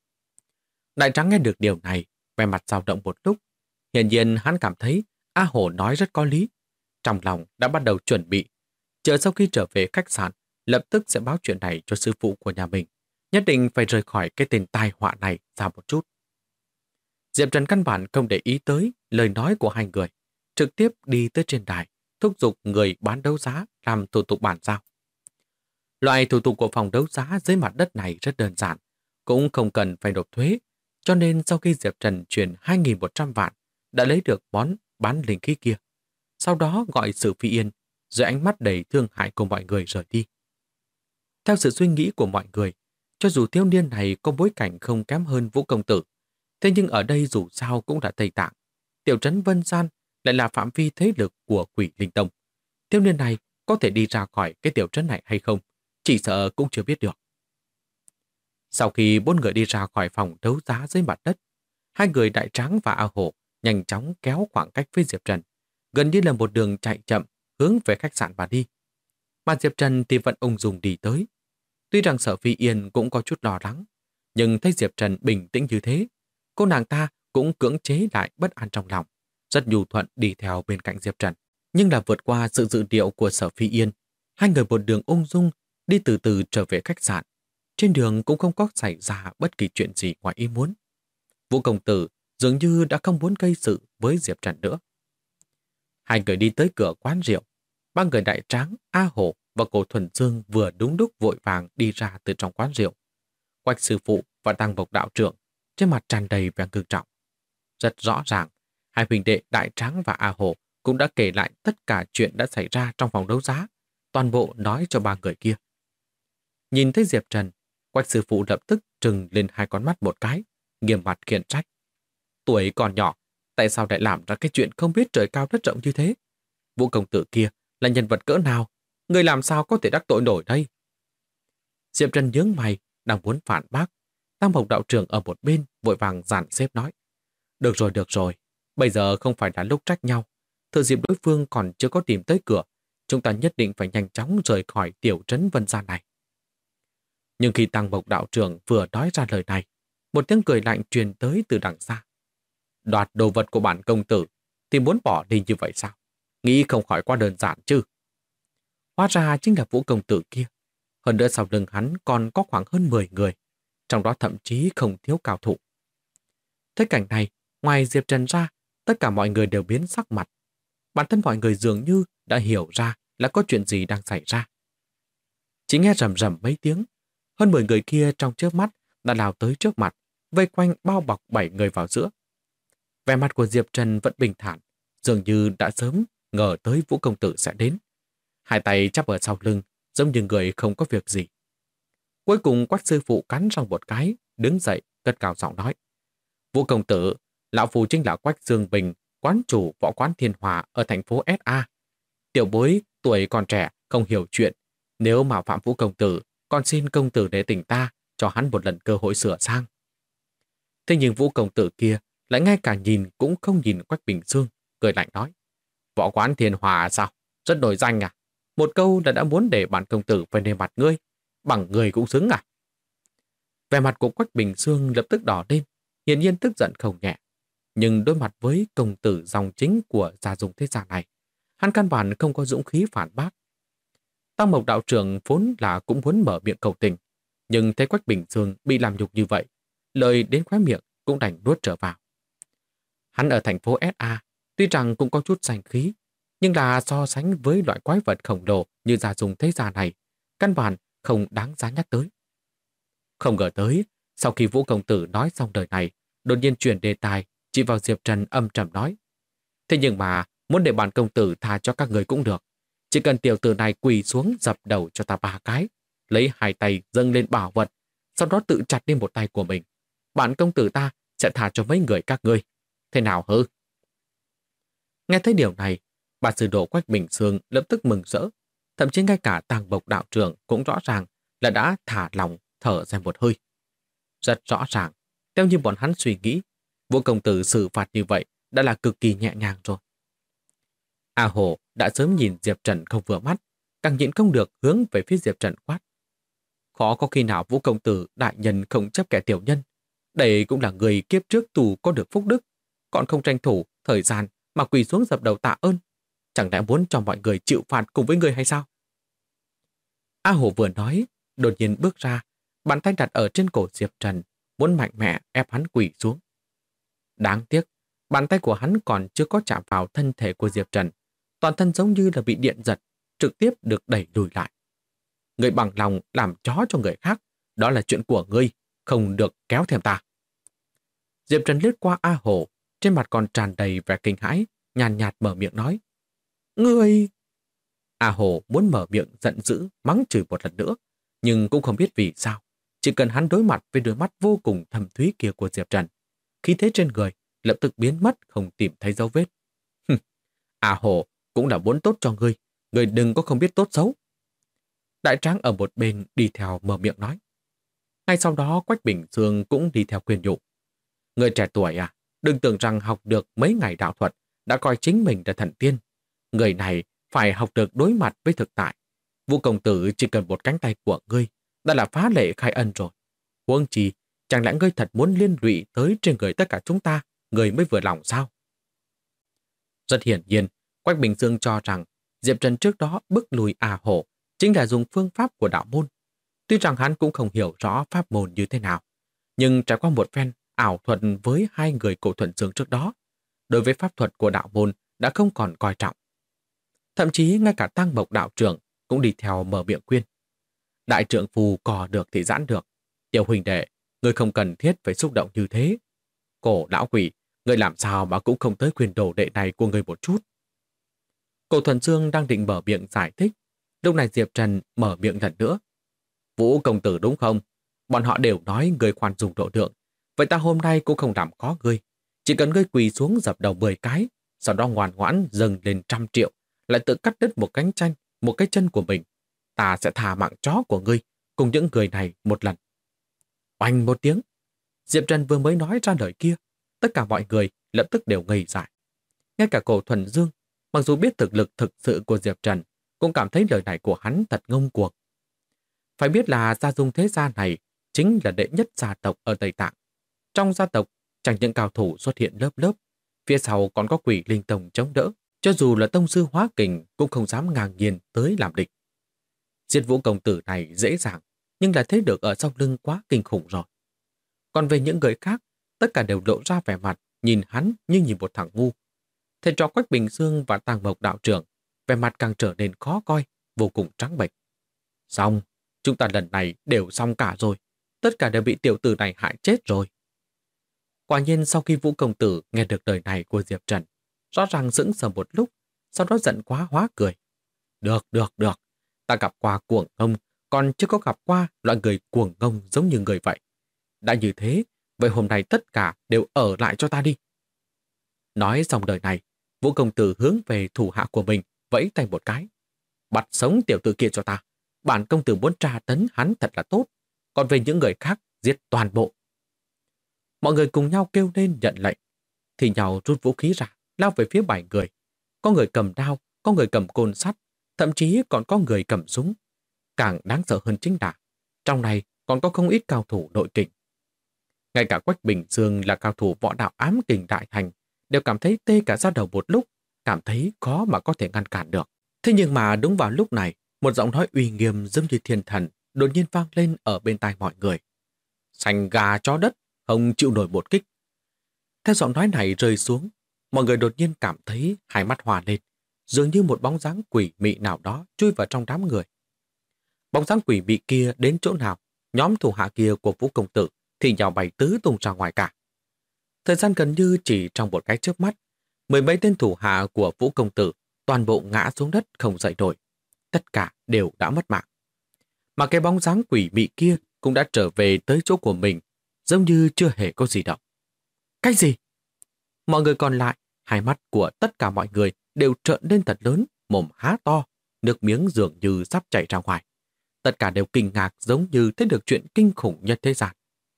Đại Tráng nghe được điều này, vẻ mặt dao động một lúc. Hiển nhiên hắn cảm thấy A Hổ nói rất có lý. Trong lòng đã bắt đầu chuẩn bị. Chờ sau khi trở về khách sạn, lập tức sẽ báo chuyện này cho sư phụ của nhà mình. Nhất định phải rời khỏi cái tên tai họa này ra một chút. Diệp Trần căn bản không để ý tới lời nói của hai người. Trực tiếp đi tới trên đài, thúc giục người bán đấu giá làm thủ tục bàn giao. Loại thủ tục của phòng đấu giá dưới mặt đất này rất đơn giản, cũng không cần phải nộp thuế. Cho nên sau khi Diệp Trần chuyển 2.100 vạn, đã lấy được món bán linh khí kia. Sau đó gọi Sử Phi Yên, dưới ánh mắt đầy thương hại của mọi người rời đi. Theo sự suy nghĩ của mọi người, cho dù thiếu niên này có bối cảnh không kém hơn Vũ công tử, thế nhưng ở đây dù sao cũng là Tây Tạng. Tiểu trấn Vân Gian lại là phạm vi thế lực của Quỷ Linh Tông. Thiếu niên này có thể đi ra khỏi cái tiểu trấn này hay không, chỉ sợ cũng chưa biết được. Sau khi 4 người đi ra khỏi phòng đấu giá dưới mặt đất, hai người Đại Tráng và A Hổ nhanh chóng kéo khoảng cách với Diệp Trần, gần như là một đường chạy chậm hướng về khách sạn mà đi. Mà Diệp Trần thì vẫn ung dung đi tới. Tuy rằng Sở Phi Yên cũng có chút lo lắng, nhưng thấy Diệp Trần bình tĩnh như thế, cô nàng ta cũng cưỡng chế lại bất an trong lòng, rất nhu thuận đi theo bên cạnh Diệp Trần. Nhưng là vượt qua sự dự liệu của Sở Phi Yên, hai người một đường ung dung đi từ từ trở về khách sạn. Trên đường cũng không có xảy ra bất kỳ chuyện gì ngoài ý muốn. Vũ công tử dường như đã không muốn gây sự với Diệp Trần nữa. Hai người đi tới cửa quán rượu. Ba người Đại Tráng, A Hổ và Cổ Thuần Dương vừa đúng lúc vội vàng đi ra từ trong quán rượu. Quách sư phụ và Tăng Bộc đạo trưởng trên mặt tràn đầy vẻ ngưng trọng. Rất rõ ràng, hai huynh đệ Đại Tráng và A Hổ cũng đã kể lại tất cả chuyện đã xảy ra trong phòng đấu giá, toàn bộ nói cho ba người kia. Nhìn thấy Diệp Trần, Quách sư phụ lập tức trừng lên hai con mắt một cái, nghiêm mặt khiển trách. Tuổi còn nhỏ, tại sao lại làm ra cái chuyện không biết trời cao đất rộng như thế? Vũ công tử kia là nhân vật cỡ nào? Người làm sao có thể đắc tội nổi đây? Diệp Trần nhướng mày, đang muốn phản bác, Tam Mộc đạo trưởng ở một bên vội vàng dàn xếp nói. Được rồi. Bây giờ không phải là lúc trách nhau. Thừa dịp đối phương còn chưa có tìm tới cửa, chúng ta nhất định phải nhanh chóng rời khỏi tiểu trấn Vân Gia này. Nhưng khi Tăng Mộc đạo trưởng vừa nói ra lời này, một tiếng cười lạnh truyền tới từ đằng xa. Đoạt đồ vật của bản công tử thì muốn bỏ đi như vậy sao? Nghĩ không khỏi quá đơn giản chứ. Hóa ra chính là Vũ công tử kia. Hơn nữa sau lưng hắn còn có khoảng hơn 10 người, trong đó thậm chí không thiếu cao thủ. Thế cảnh này, ngoài Diệp Trần ra, tất cả mọi người đều biến sắc mặt. Bản thân mọi người dường như đã hiểu ra là có chuyện gì đang xảy ra. Chỉ nghe rầm rầm mấy tiếng, hơn 10 người kia trong chớp mắt đã lao tới trước mặt, vây quanh bao bọc 7 người vào giữa. Vẻ mặt của Diệp Trần vẫn bình thản, dường như đã sớm ngờ tới Vũ công tử sẽ đến. Hai tay chắp ở sau lưng, giống như người không có việc gì. Cuối cùng Quách sư phụ cắn răng một cái, đứng dậy, cất cao giọng nói. Vũ công tử, lão phu chính là Quách Dương Bình, quán chủ võ quán Thiên Hòa ở thành phố SA. Tiểu bối tuổi còn trẻ, không hiểu chuyện. Nếu mà phạm Vũ công tử, còn xin công tử để tỉnh ta, cho hắn một lần cơ hội sửa sang. Thế nhưng Vũ công tử kia lại ngay cả nhìn cũng không nhìn Quách Bình Dương, cười lạnh nói. Võ quán Thiên Hòa sao? Rất nổi danh à? Một câu đã muốn để bản công tử phải nề mặt ngươi, bằng người cũng xứng à? Vẻ mặt của Quách Bình Dương lập tức đỏ lên, hiển nhiên tức giận không nhẹ. Nhưng đối mặt với công tử dòng chính của gia dùng thế gia này, hắn căn bản không có dũng khí phản bác. Tăng Mộc đạo trưởng vốn là cũng muốn mở miệng cầu tình, nhưng thấy Quách Bình Dương bị làm nhục như vậy, lời đến khóe miệng cũng đành nuốt trở vào. Hắn ở thành phố SA, tuy rằng cũng có chút danh khí, nhưng là so sánh với loại quái vật khổng lồ như gia dùng thế gia này, căn bản không đáng giá nhắc tới. Không ngờ tới, sau khi Vũ công tử nói xong lời này, đột nhiên chuyển đề tài, chỉ vào Diệp Trần âm trầm nói. Thế nhưng mà, muốn để bản công tử tha cho các người cũng được. Chỉ cần tiểu tử này quỳ xuống dập đầu cho ta 3 cái, lấy 2 tay dâng lên bảo vật, sau đó tự chặt đi một tay của mình. Bản công tử ta sẽ tha cho mấy người các ngươi. Thế nào hư? Nghe thấy điều này, bà sư đồ Quách Bình Dương lập tức mừng rỡ. Thậm chí ngay cả Tàng Bộc đạo trưởng cũng rõ ràng là đã thả lòng thở ra một hơi. Rất rõ ràng, theo như bọn hắn suy nghĩ, Vũ công tử xử phạt như vậy đã là cực kỳ nhẹ nhàng rồi. A Hồ đã sớm nhìn Diệp Trần không vừa mắt, càng nhịn không được hướng về phía Diệp Trần quát. Khó có khi nào Vũ công tử đại nhân không chấp kẻ tiểu nhân. Đây cũng là người kiếp trước tù có được phúc đức, còn không tranh thủ thời gian mà quỳ xuống dập đầu tạ ơn. Chẳng lẽ muốn cho mọi người chịu phạt cùng với người hay sao? A Hồ vừa nói, đột nhiên bước ra, bàn tay đặt ở trên cổ Diệp Trần, muốn mạnh mẽ ép hắn quỳ xuống. Đáng tiếc, bàn tay của hắn còn chưa có chạm vào thân thể của Diệp Trần, toàn thân giống như là bị điện giật, trực tiếp được đẩy lùi lại. Người bằng lòng làm chó cho người khác, đó là chuyện của ngươi, không được kéo theo ta. Diệp Trần lướt qua A Hồ, trên mặt còn tràn đầy vẻ kinh hãi, nhàn nhạt mở miệng nói. Ngươi... A Hồ muốn mở miệng giận dữ, mắng chửi một lần nữa, nhưng cũng không biết vì sao. Chỉ cần hắn đối mặt với đôi mắt vô cùng thâm thúy kia của Diệp Trần, khí thế trên người lập tức biến mất, không tìm thấy dấu vết. A Hồ cũng là muốn tốt cho ngươi đừng có không biết tốt xấu. Đại tráng ở một bên đi theo mở miệng nói. Ngay sau đó Quách Bình Dương cũng đi theo khuyên nhủ. Người trẻ tuổi à, đừng tưởng rằng học được mấy ngày đạo thuật đã coi chính mình là thần tiên. Người này phải học được đối mặt với thực tại. Vũ công tử chỉ cần một cánh tay của ngươi đã là phá lệ khai ân rồi. Huống chi, chẳng lẽ ngươi thật muốn liên lụy tới trên người tất cả chúng ta, ngươi mới vừa lòng sao? Rất hiển nhiên, Quách Bình Dương cho rằng Diệp Trần trước đó bức lùi A Hồ chính là dùng phương pháp của đạo môn. Tuy rằng hắn cũng không hiểu rõ pháp môn như thế nào, nhưng trải qua một phen ảo thuật với hai người cổ thuận dương trước đó, đối với pháp thuật của đạo môn đã không còn coi trọng. Thậm chí ngay cả Tăng Mộc đạo trưởng cũng đi theo mở miệng khuyên. Đại trượng phù cò được thì giãn được. Tiểu huynh đệ, ngươi không cần thiết phải xúc động như thế. Cổ lão quỷ, ngươi làm sao mà cũng không tới khuyên đồ đệ này của ngươi một chút. Cổ thuần dương đang định mở miệng giải thích. Lúc này Diệp Trần mở miệng lần nữa. Vũ công tử đúng không? Bọn họ đều nói ngươi khoan dung độ lượng. Vậy ta hôm nay cũng không làm khó ngươi. Chỉ cần ngươi quỳ xuống dập đầu 10 cái, sau đó ngoan ngoãn dâng lên 100 triệu, lại tự cắt đứt một cánh chanh, một cái chân của mình. Ta sẽ thả mạng chó của ngươi cùng những người này một lần. Oanh một tiếng, Diệp Trần vừa mới nói ra lời kia, tất cả mọi người lập tức đều ngây dại. Ngay cả Cổ Thuần Dương, mặc dù biết thực lực thực sự của Diệp Trần, cũng cảm thấy lời này của hắn thật ngông cuồng. Phải biết là Gia Dung thế gia này chính là đệ nhất gia tộc ở Tây Tạng. Trong gia tộc, chẳng những cao thủ xuất hiện lớp lớp, phía sau còn có Quỷ Linh Tông chống đỡ, cho dù là tông sư hóa kình cũng không dám ngang nhiên tới làm địch. Diệt Vũ công tử này dễ dàng, nhưng là thấy được ở sau lưng quá kinh khủng rồi. Còn về những người khác, tất cả đều lộ ra vẻ mặt, nhìn hắn như nhìn một thằng ngu. Thầy trò Quách Bình Dương và Tàng Mộc đạo trưởng, vẻ mặt càng trở nên khó coi, vô cùng trắng bệch. Xong, chúng ta lần này đều xong cả rồi. Tất cả đều bị tiểu tử này hại chết rồi. Quả nhiên sau khi Vũ công tử nghe được lời này của Diệp Trần, rõ ràng sững sờ một lúc, sau đó giận quá hóa cười. Được. Ta gặp qua cuồng ngông, còn chưa có gặp qua loại người cuồng ngông giống như người vậy. Đã như thế, vậy hôm nay tất cả đều ở lại cho ta đi. Nói xong lời này, Vũ công tử hướng về thủ hạ của mình, vẫy tay một cái. Bắt sống tiểu tử kia cho ta. Bản công tử muốn tra tấn hắn thật là tốt. Còn về những người khác, giết toàn bộ. Mọi người cùng nhau kêu lên nhận lệnh. Thì nhau rút vũ khí ra, lao về phía 7 người. Có người cầm đao, có người cầm côn sắt, thậm chí còn có người cầm súng. Càng đáng sợ hơn chính là, trong này còn có không ít cao thủ nội kình. Ngay cả Quách Bình Dương là cao thủ võ đạo ám kình đại thành, đều cảm thấy tê cả da đầu một lúc, cảm thấy khó mà có thể ngăn cản được. Thế nhưng mà đúng vào lúc này, một giọng nói uy nghiêm giống như thiên thần đột nhiên vang lên ở bên tai mọi người. Sành gà chó đất, không chịu nổi một kích. Theo giọng nói này rơi xuống, mọi người đột nhiên cảm thấy hai mắt hòa lên, dường như một bóng dáng quỷ mị nào đó chui vào trong đám người. Bóng dáng quỷ mị kia đến chỗ nào, nhóm thủ hạ kia của Vũ công tử thì nhào bay tứ tung ra ngoài cả. Thời gian gần như chỉ trong một cái chớp mắt, 10 mấy tên thủ hạ của Vũ công tử toàn bộ ngã xuống đất không dậy nổi. Tất cả đều đã mất mạng. Mà cái bóng dáng quỷ mị kia cũng đã trở về tới chỗ của mình, giống như chưa hề có gì động. Cái gì? Mọi người còn lại, hai mắt của tất cả mọi người đều trợn lên thật lớn, mồm há to, nước miếng dường như sắp chảy ra ngoài. Tất cả đều kinh ngạc giống như thấy được chuyện kinh khủng nhất thế gian.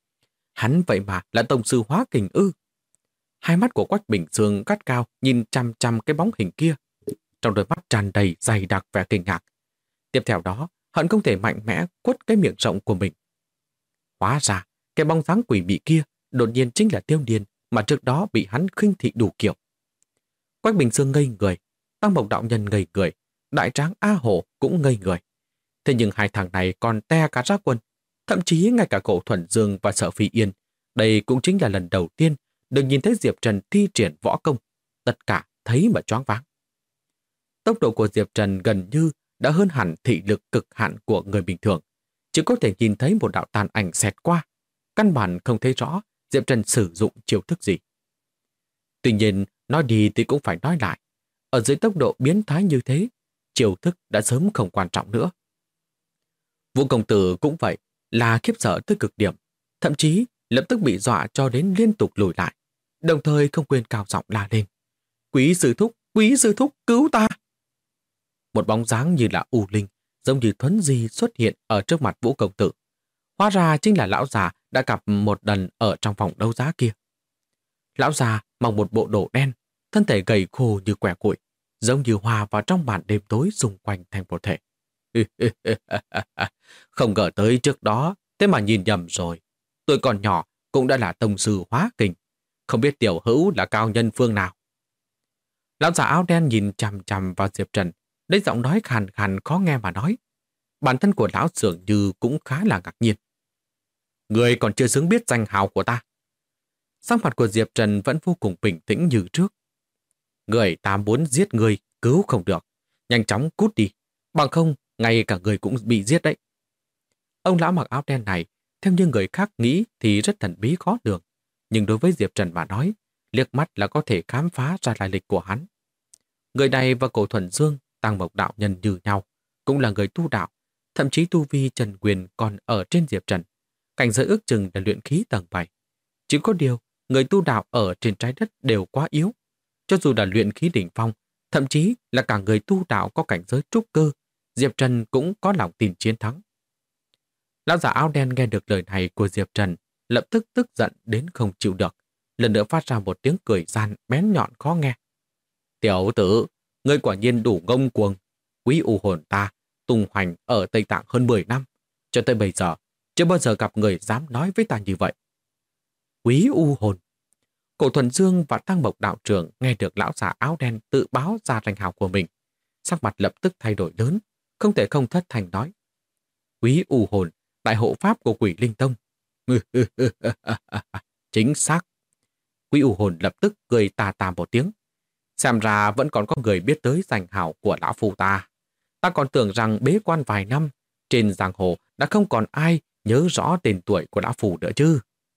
Hắn vậy mà là tổng sư hóa kình ư? Hai mắt của Quách Bình Dương gắt cao nhìn chăm chăm cái bóng hình kia. Trong đôi mắt tràn đầy dày đặc vẻ kinh ngạc. Tiếp theo đó, hận không thể mạnh mẽ quất cái miệng rộng của mình. Hóa ra, cái bóng dáng quỷ mị kia đột nhiên chính là Tiêu Điền mà trước đó bị hắn khinh thị đủ kiểu. Quách Bình Dương ngây người, Tăng Mộc đạo nhân ngây người, đại tráng A Hổ cũng ngây người. Thế nhưng hai thằng này còn te cả ra quần. Thậm chí ngay cả Cổ Thuần Dương và Sở Phi Yên, đây cũng chính là lần đầu tiên được nhìn thấy Diệp Trần thi triển võ công. Tất cả thấy mà choáng váng. Tốc độ của Diệp Trần gần như đã hơn hẳn thị lực cực hạn của người bình thường. Chỉ có thể nhìn thấy một đạo tàn ảnh xẹt qua. Căn bản không thấy rõ Diệp Trần sử dụng chiêu thức gì. Tuy nhiên, nói đi thì cũng phải nói lại. Ở dưới tốc độ biến thái như thế, chiêu thức đã sớm không quan trọng nữa. Vũ công tử cũng vậy, là khiếp sợ tới cực điểm. Thậm chí lập tức bị dọa cho đến liên tục lùi lại. Đồng thời không quên cao giọng la lên. Quý sư thúc, cứu ta! Một bóng dáng như là u linh, giống như thuấn di xuất hiện ở trước mặt Vũ công tử. Hóa ra chính là lão già đã gặp một lần ở trong phòng đấu giá kia. Lão già mặc một bộ đồ đen, thân thể gầy khô như quẻ củi, giống như hòa vào trong màn đêm tối xung quanh thành một thể. Không ngờ tới trước đó, thế mà nhìn nhầm rồi. Tôi còn nhỏ cũng đã là tông sư hóa kình, không biết tiểu hữu là cao nhân phương nào. Lão già áo đen nhìn chằm chằm vào Diệp Trần, lấy giọng nói khàn khàn khó nghe mà nói. Bản thân của lão dường như cũng khá là ngạc nhiên. Người còn chưa xứng biết danh hào của ta. Sắc mặt của Diệp Trần vẫn vô cùng bình tĩnh như trước. Người ta muốn giết người, cứu không được. Nhanh chóng cút đi, bằng không ngay cả người cũng bị giết đấy. Ông lão mặc áo đen này, theo như người khác nghĩ thì rất thần bí khó lường. Nhưng đối với Diệp Trần mà nói, liếc mắt là có thể khám phá ra lai lịch của hắn. Người này và Cổ Thuần Dương, Tăng Mộc đạo nhân như nhau, cũng là người tu đạo, thậm chí tu vi Trần Quyền còn ở trên Diệp Trần. Cảnh giới ước chừng là luyện khí tầng 7. Chỉ có điều, người tu đạo ở trên trái đất đều quá yếu. Cho dù là luyện khí đỉnh phong, thậm chí là cả người tu đạo có cảnh giới trúc cơ, Diệp Trần cũng có lòng tin chiến thắng. Lão già áo đen nghe được lời này của Diệp Trần, lập tức tức giận đến không chịu được, lần nữa phát ra một tiếng cười gian bén nhọn khó nghe. Tiểu tử, ngươi quả nhiên đủ ngông cuồng. Quý u hồn ta tung hoành ở Tây Tạng hơn 10 năm, cho tới bây giờ chưa bao giờ gặp người dám nói với ta như vậy. Quý u hồn. Cổ Thuần Dương và Tăng Mộc đạo trưởng nghe được lão già áo đen tự báo ra danh hào của mình, sắc mặt lập tức thay đổi lớn, không thể không thất thành nói. Quý u hồn, đại hộ pháp của Quỷ Linh Tông. Chính xác. Quý u hồn lập tức cười tà tà một tiếng. Xem ra vẫn còn có người biết tới danh hào của lão phu ta. Ta còn tưởng rằng bế quan vài năm, trên giang hồ đã không còn ai nhớ rõ tên tuổi của lão phu nữa chứ.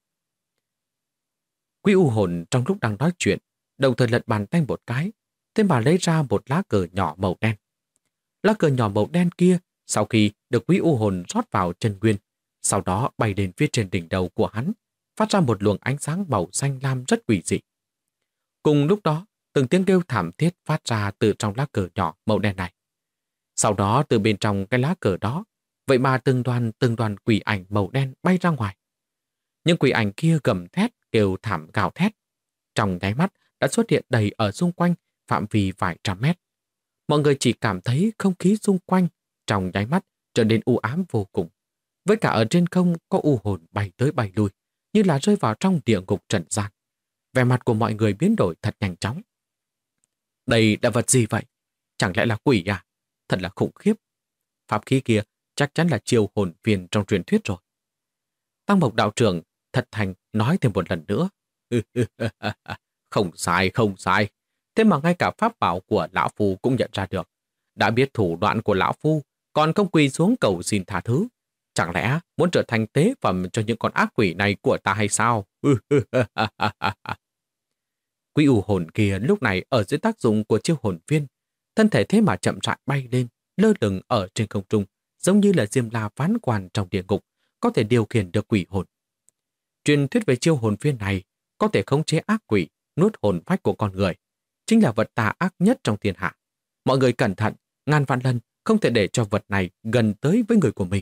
Quý u hồn trong lúc đang nói chuyện, đồng thời lật bàn tay một cái, thế mà lấy ra một lá cờ nhỏ màu đen. Lá cờ nhỏ màu đen kia, sau khi được quý u hồn rót vào chân nguyên, sau đó bay đến phía trên đỉnh đầu của hắn, phát ra một luồng ánh sáng màu xanh lam rất quỷ dị. Cùng lúc đó, từng tiếng kêu thảm thiết phát ra từ trong lá cờ nhỏ màu đen này. Sau đó từ bên trong cái lá cờ đó, vậy mà từng đoàn quỷ ảnh màu đen bay ra ngoài. Những quỷ ảnh kia gầm thét, kêu thảm gào thét. Trong nháy mắt đã xuất hiện đầy ở xung quanh phạm vi vài trăm mét. Mọi người chỉ cảm thấy không khí xung quanh trong nháy mắt trở nên u ám vô cùng. Với cả ở trên không có u hồn bay tới bay lui, như là rơi vào trong địa ngục trần gian. Vẻ mặt của mọi người biến đổi thật nhanh chóng. Đây là vật gì vậy? Chẳng lẽ là quỷ à? Thật là khủng khiếp. Pháp khí kia chắc chắn là chiêu hồn viên trong truyền thuyết rồi. Tăng Mộc đạo trưởng thật thành nói thêm một lần nữa. Không sai, không sai. Thế mà ngay cả pháp bảo của lão phu cũng nhận ra được. Đã biết thủ đoạn của lão phu, còn không quỳ xuống cầu xin tha thứ. Chẳng lẽ muốn trở thành tế phẩm cho những con ác quỷ này của ta hay sao? Quỷ u hồn kia lúc này ở dưới tác dụng của chiêu hồn viên, thân thể thế mà chậm rãi bay lên, lơ lửng ở trên không trung, giống như là Diêm La phán quan trong địa ngục, có thể điều khiển được quỷ hồn. Truyền thuyết về chiêu hồn viên này có thể khống chế ác quỷ, nuốt hồn phách của con người, chính là vật tà ác nhất trong thiên hạ. Mọi người cẩn thận, ngàn vạn lần không thể để cho vật này gần tới với người của mình.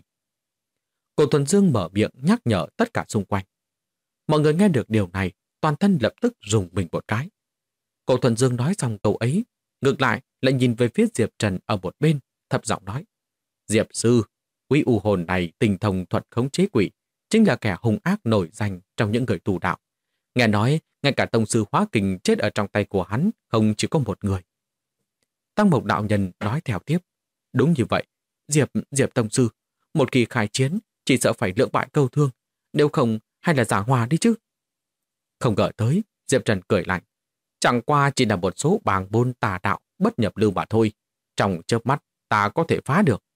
Cổ Thuần Dương mở miệng nhắc nhở tất cả xung quanh. Mọi người nghe được điều này, toàn thân lập tức rùng mình một cái. Cổ Thuần Dương nói xong câu ấy, ngược lại nhìn về phía Diệp Trần ở một bên, thấp giọng nói. Diệp sư, quý u hồn này tinh thông thuật khống chế quỷ, chính là kẻ hung ác nổi danh trong những người tù đạo. Nghe nói, ngay cả tông sư Hóa Kình chết ở trong tay của hắn không chỉ có một người. Tăng Mộc đạo nhân nói theo tiếp. Đúng như vậy, Diệp tông sư, một khi khai chiến, chỉ sợ phải lưỡng bại câu thương, nếu không hay là giảng hòa đi chứ. Không ngờ tới, Diệp Trần cười lạnh. Chẳng qua chỉ là một số bàng bôn tà đạo bất nhập lưu mà thôi. Trong chớp mắt, ta có thể phá được.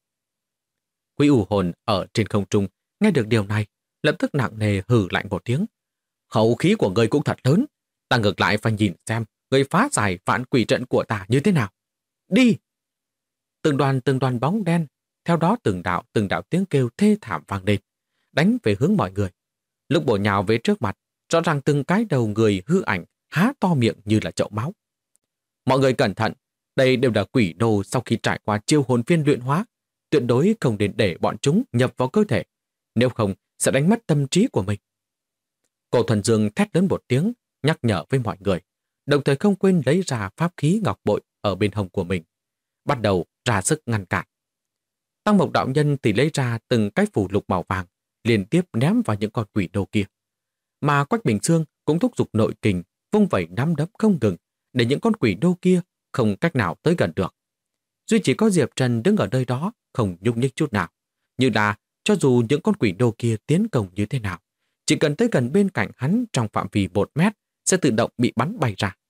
Quý u hồn ở trên không trung nghe được điều này, lập tức nặng nề hừ lạnh một tiếng. Khẩu khí của ngươi cũng thật lớn, ta ngược lại phải nhìn xem ngươi phá giải vạn quỷ trận của ta như thế nào. Đi! Từng đoàn bóng đen, theo đó từng đạo tiếng kêu thê thảm vang lên, đánh về hướng mọi người. Lúc bổ nhào về trước mặt, rõ ràng từng cái đầu người hư ảnh há to miệng như là chậu máu. Mọi người cẩn thận, đây đều là quỷ nô sau khi trải qua chiêu hồn viên luyện hóa, tuyệt đối không đến để bọn chúng nhập vào cơ thể, nếu không sẽ đánh mất tâm trí của mình. Cổ Thuần Dương thét lớn một tiếng, nhắc nhở với mọi người, đồng thời không quên lấy ra pháp khí ngọc bội ở bên hông của mình, bắt đầu ra sức ngăn cản. Tăng Mộc đạo nhân thì lấy ra từng cái phù lục màu vàng, liên tiếp ném vào những con quỷ nô kia. Mà Quách Bình Xương cũng thúc giục nội kình, vung vẩy nắm đấm không ngừng, để những con quỷ nô kia không cách nào tới gần được. Duy chỉ có Diệp Trần đứng ở nơi đó, không nhúc nhích chút nào, như là cho dù những con quỷ nô kia tiến công như thế nào, chỉ cần tới gần bên cạnh hắn trong phạm vi 1 mét sẽ tự động bị bắn bay ra.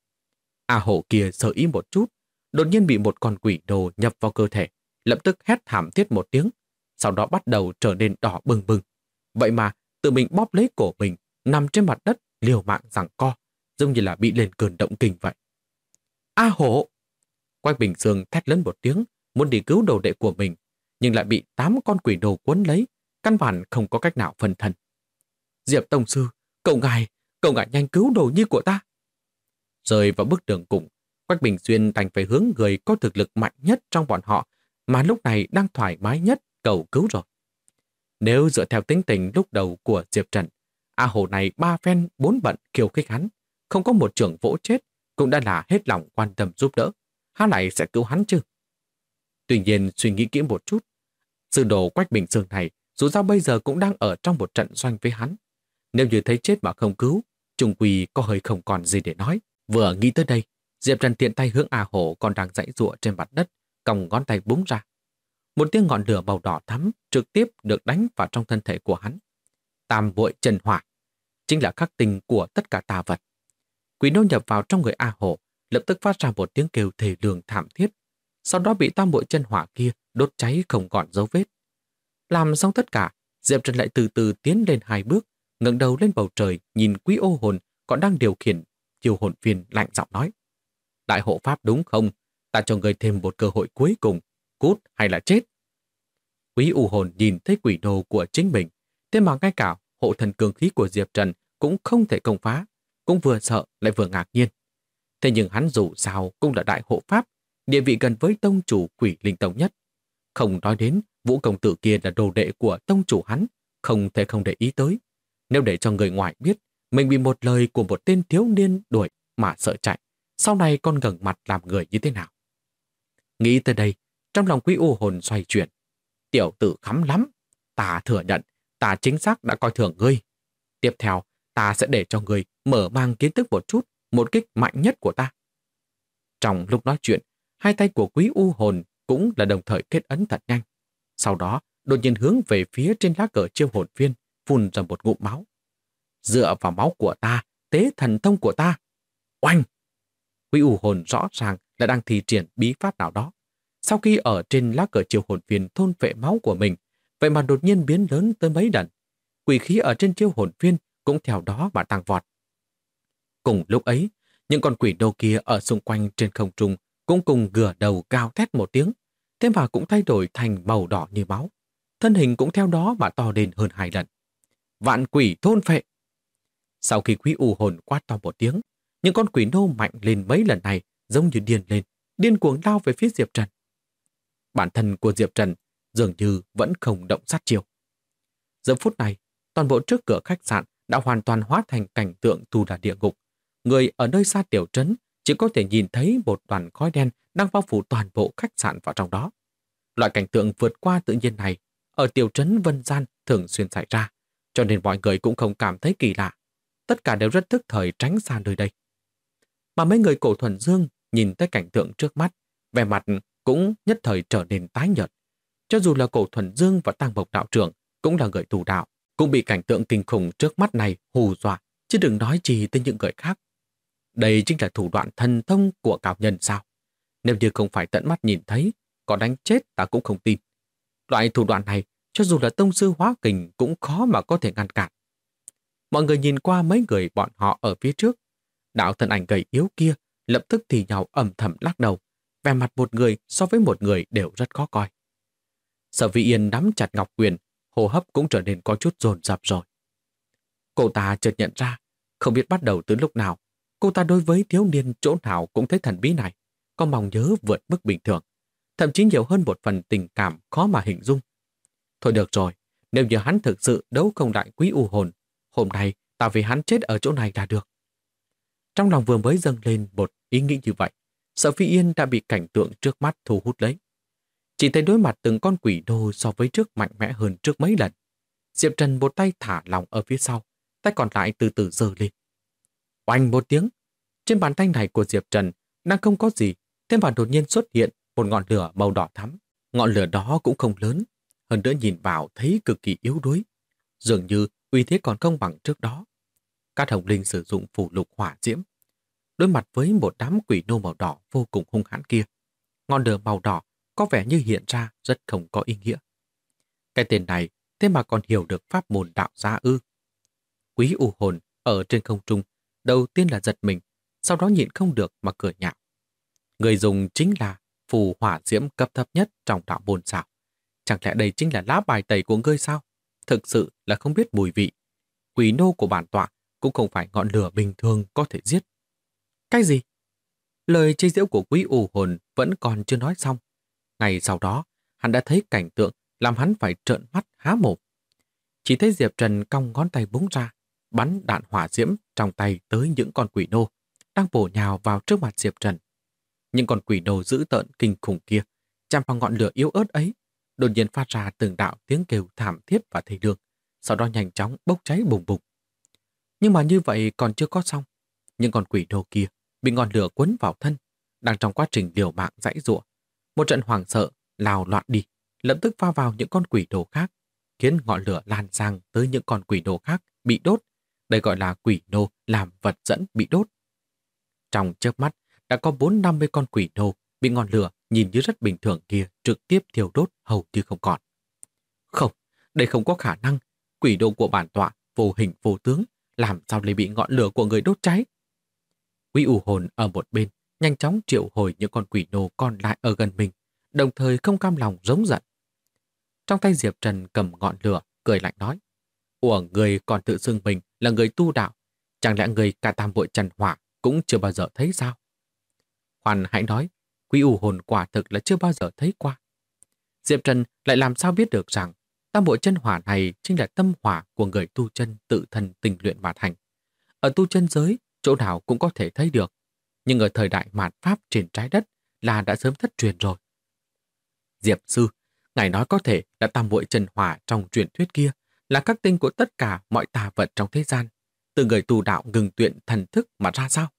A Hổ kia sơ ý một chút, đột nhiên bị một con quỷ đồ nhập vào cơ thể, lập tức hét thảm thiết một tiếng, sau đó bắt đầu trở nên đỏ bừng bừng. Vậy mà tự mình bóp lấy cổ mình, nằm trên mặt đất liều mạng giằng co, giống như là bị lên cơn động kinh vậy. A Hổ! Quách Bình Xương thét lớn một tiếng, muốn đi cứu đồ đệ của mình, nhưng lại bị 8 con quỷ đồ cuốn lấy, căn bản không có cách nào phân thân. Diệp tông sư, cậu ngài nhanh cứu đồ nhi của ta. Rơi vào bước đường cùng, Quách Bình Xuyên đành phải hướng người có thực lực mạnh nhất trong bọn họ, mà lúc này đang thoải mái nhất cầu cứu rồi. Nếu dựa theo tính tình lúc đầu của Diệp Trần, A Hổ này 3 phen 4 bận khiêu khích hắn, không có một trưởng vỗ chết, cũng đã là hết lòng quan tâm giúp đỡ. Hắn này sẽ cứu hắn chứ? Tuy nhiên suy nghĩ kỹ một chút, sư đồ Quách Bình Sương này dù sao bây giờ cũng đang ở trong một trận doanh với hắn. Nếu như thấy chết mà không cứu, Trung Quy có hơi không còn gì để nói. Vừa nghĩ tới đây, Diệp Trần tiện tay hướng A Hổ còn đang giãy giụa trên mặt đất, còng ngón tay búng ra. Một tiếng ngọn lửa màu đỏ thắm trực tiếp được đánh vào trong thân thể của hắn. Tam Bội Chân Hỏa chính là khắc tinh của tất cả tà vật. Quỷ nô nhập vào trong người A Hổ, lập tức phát ra một tiếng kêu thê lương thảm thiết, sau đó bị Tam Bội Chân Hỏa kia đốt cháy không còn dấu vết. Làm xong tất cả, Diệp Trần lại từ từ tiến lên 2 bước, ngẩng đầu lên bầu trời, nhìn Quý Ô Hồn còn đang điều khiển chiêu hồn viên, lạnh giọng nói: Đại hộ pháp đúng không? Ta cho người thêm một cơ hội cuối cùng, cút hay là chết? Quý U Hồn nhìn thấy quỷ đồ của chính mình, thế mà ngay cả hộ thần cường khí của Diệp Trần cũng không thể công phá, cũng vừa sợ lại vừa ngạc nhiên. Thế nhưng hắn dù sao cũng là đại hộ pháp, địa vị gần với tông chủ Quỷ Linh Tông nhất. Không nói đến Vũ công tử kia là đồ đệ của tông chủ hắn, không thể không để ý tới. Nếu để cho người ngoài biết mình bị một lời của một tên thiếu niên đuổi mà sợ chạy, sau này con ngẩng mặt làm người như thế nào? Nghĩ tới đây, trong lòng Quý U Hồn xoay chuyển. Tiểu tử khắm lắm, ta thừa nhận, ta chính xác đã coi thường ngươi. Tiếp theo, ta sẽ để cho ngươi mở mang kiến thức một chút, một kích mạnh nhất của ta. Trong lúc nói chuyện, hai tay của Quý U Hồn cũng là đồng thời kết ấn thật nhanh. Sau đó, đột nhiên hướng về phía trên lá cờ chiêu hồn viên, phun ra một ngụm máu. Dựa vào máu của ta, tế thần thông của ta. Oanh! Quý U Hồn rõ ràng là đang thi triển bí pháp nào đó. Sau khi ở trên lá cờ chiêu hồn viên thôn phệ máu của mình, vậy mà đột nhiên biến lớn tới mấy lần. Quỷ khí ở trên chiêu hồn viên cũng theo đó mà tăng vọt. Cùng lúc ấy, những con quỷ nô kia ở xung quanh trên không trung cũng cùng gửa đầu cao thét một tiếng, thế mà cũng thay đổi thành màu đỏ như máu. Thân hình cũng theo đó mà to lên hơn 2 lần. Vạn quỷ thôn phệ! Sau khi Quý U Hồn quát to một tiếng, những con quỷ nô mạnh lên mấy lần này giống như điên lên, điên cuồng lao về phía Diệp Trần. Bản thân của Diệp Trần dường như vẫn không động sát chiêu. Giờ phút này, toàn bộ trước cửa khách sạn đã hoàn toàn hóa thành cảnh tượng tu đà địa ngục. Người ở nơi xa tiểu trấn chỉ có thể nhìn thấy một đoàn khói đen đang bao phủ toàn bộ khách sạn vào trong đó. Loại cảnh tượng vượt qua tự nhiên này ở tiểu trấn Vân Gian thường xuyên xảy ra, cho nên mọi người cũng không cảm thấy kỳ lạ. Tất cả đều rất thức thời tránh xa nơi đây. Mà mấy người Cổ Thuần Dương nhìn tới cảnh tượng trước mắt, vẻ mặt cũng nhất thời trở nên tái nhợt. Cho dù là Cổ Thuần Dương và Tang Bộc đạo trưởng cũng là người tu đạo, cũng bị cảnh tượng kinh khủng trước mắt này hù dọa, chứ đừng nói gì tới những người khác. Đây chính là thủ đoạn thần thông của cao nhân sao? Nếu như không phải tận mắt nhìn thấy, có đánh chết ta cũng không tin. Loại thủ đoạn này, cho dù là tông sư hóa kình cũng khó mà có thể ngăn cản. Mọi người nhìn qua mấy người bọn họ ở phía trước. Đạo thân ảnh gầy yếu kia lập tức thì nhau ầm thầm lắc đầu, vẻ mặt một người so với một người đều rất khó coi. Sở Vĩ Yên nắm chặt ngọc quyền, hô hấp cũng trở nên có chút dồn dập rồi. Cô ta chợt nhận ra, không biết bắt đầu từ lúc nào, cô ta đối với thiếu niên chỗ nào cũng thấy thần bí này, có mong nhớ vượt mức bình thường, thậm chí nhiều hơn một phần tình cảm khó mà hình dung. Thôi được rồi, nếu như hắn thực sự đấu không lại Quý U Hồn, hôm nay ta vì hắn chết ở chỗ này là được. Trong lòng vừa mới dâng lên một ý nghĩ như vậy, Sở Phi Yên đã bị cảnh tượng trước mắt thu hút lấy. Chỉ thấy đối mặt từng con quỷ đô so với trước mạnh mẽ hơn trước mấy lần. Diệp Trần một tay thả lỏng ở phía sau, tay còn lại từ từ giơ lên. Oanh một tiếng, trên bàn tay này của Diệp Trần đang không có gì, thế mà đột nhiên xuất hiện một ngọn lửa màu đỏ thắm. Ngọn lửa đó cũng không lớn, hơn nữa nhìn vào thấy cực kỳ yếu đuối, dường như uy thế còn không bằng trước đó. Cát Hồng Linh sử dụng phù lục hỏa diễm, đối mặt với một đám quỷ nô màu đỏ vô cùng hung hãn kia. Ngọn lửa màu đỏ có vẻ như hiện ra rất không có ý nghĩa. Cái tên này thế mà còn hiểu được pháp môn đạo gia ư? Quý U Hồn ở trên không trung đầu tiên là giật mình, sau đó nhịn không được mà cười nhạo. Người dùng chính là phù hỏa diễm cấp thấp nhất trong đạo môn sao? Chẳng lẽ đây chính là lá bài tẩy của ngươi sao? Thực sự là không biết mùi vị. Quỷ nô của bản tọa cũng không phải ngọn lửa bình thường có thể giết. Cái gì? Lời chế giễu của Quý U Hồn vẫn còn chưa nói xong. Ngày sau đó, hắn đã thấy cảnh tượng làm hắn phải trợn mắt há mồm. Chỉ thấy Diệp Trần cong ngón tay búng ra, bắn đạn hỏa diễm trong tay tới những con quỷ nô đang bổ nhào vào trước mặt Diệp Trần. Những con quỷ nô dữ tợn kinh khủng kia, chạm vào ngọn lửa yếu ớt ấy, đột nhiên phát ra từng đạo tiếng kêu thảm thiết và thê lương, sau đó nhanh chóng bốc cháy bùng bùng. Nhưng mà như vậy còn chưa có xong. Những con quỷ nô kia bị ngọn lửa quấn vào thân, đang trong quá trình liều mạng giãy giụa. Một trận hoảng sợ lao loạn đi, lập tức va vào những con quỷ nô khác, khiến ngọn lửa lan sang tới những con quỷ nô khác bị đốt. Đây gọi là quỷ nô làm vật dẫn bị đốt. Trong chớp mắt, đã có 450 con quỷ nô bị ngọn lửa nhìn như rất bình thường kia trực tiếp thiêu đốt hầu như không còn. Không, đây không có khả năng. Quỷ nô của bản tọa vô hình vô tướng, làm sao lại bị ngọn lửa của người đốt cháy? Quý u hồn ở một bên nhanh chóng triệu hồi những con quỷ nô còn lại ở gần mình, đồng thời không cam lòng rống giận. Trong tay Diệp Trần cầm ngọn lửa, cười lạnh nói: "Ủa, người còn tự xưng mình là người tu đạo, chẳng lẽ người cả tam bội trần hỏa cũng chưa bao giờ thấy sao?" Khoan hãy nói, quý u hồn quả thực là chưa bao giờ thấy qua. Diệp Trần lại làm sao biết được rằng tam bội chân hỏa này chính là tâm hỏa của người tu chân tự thân tình luyện mà thành. Ở tu chân giới, chỗ nào cũng có thể thấy được, nhưng ở thời đại mạt Pháp trên trái đất là đã sớm thất truyền rồi. Diệp sư, ngài nói có thể là tam bội chân hỏa trong truyền thuyết kia là các tinh của tất cả mọi tà vật trong thế gian, từ người tu đạo ngừng tuyệt thần thức mà ra sao?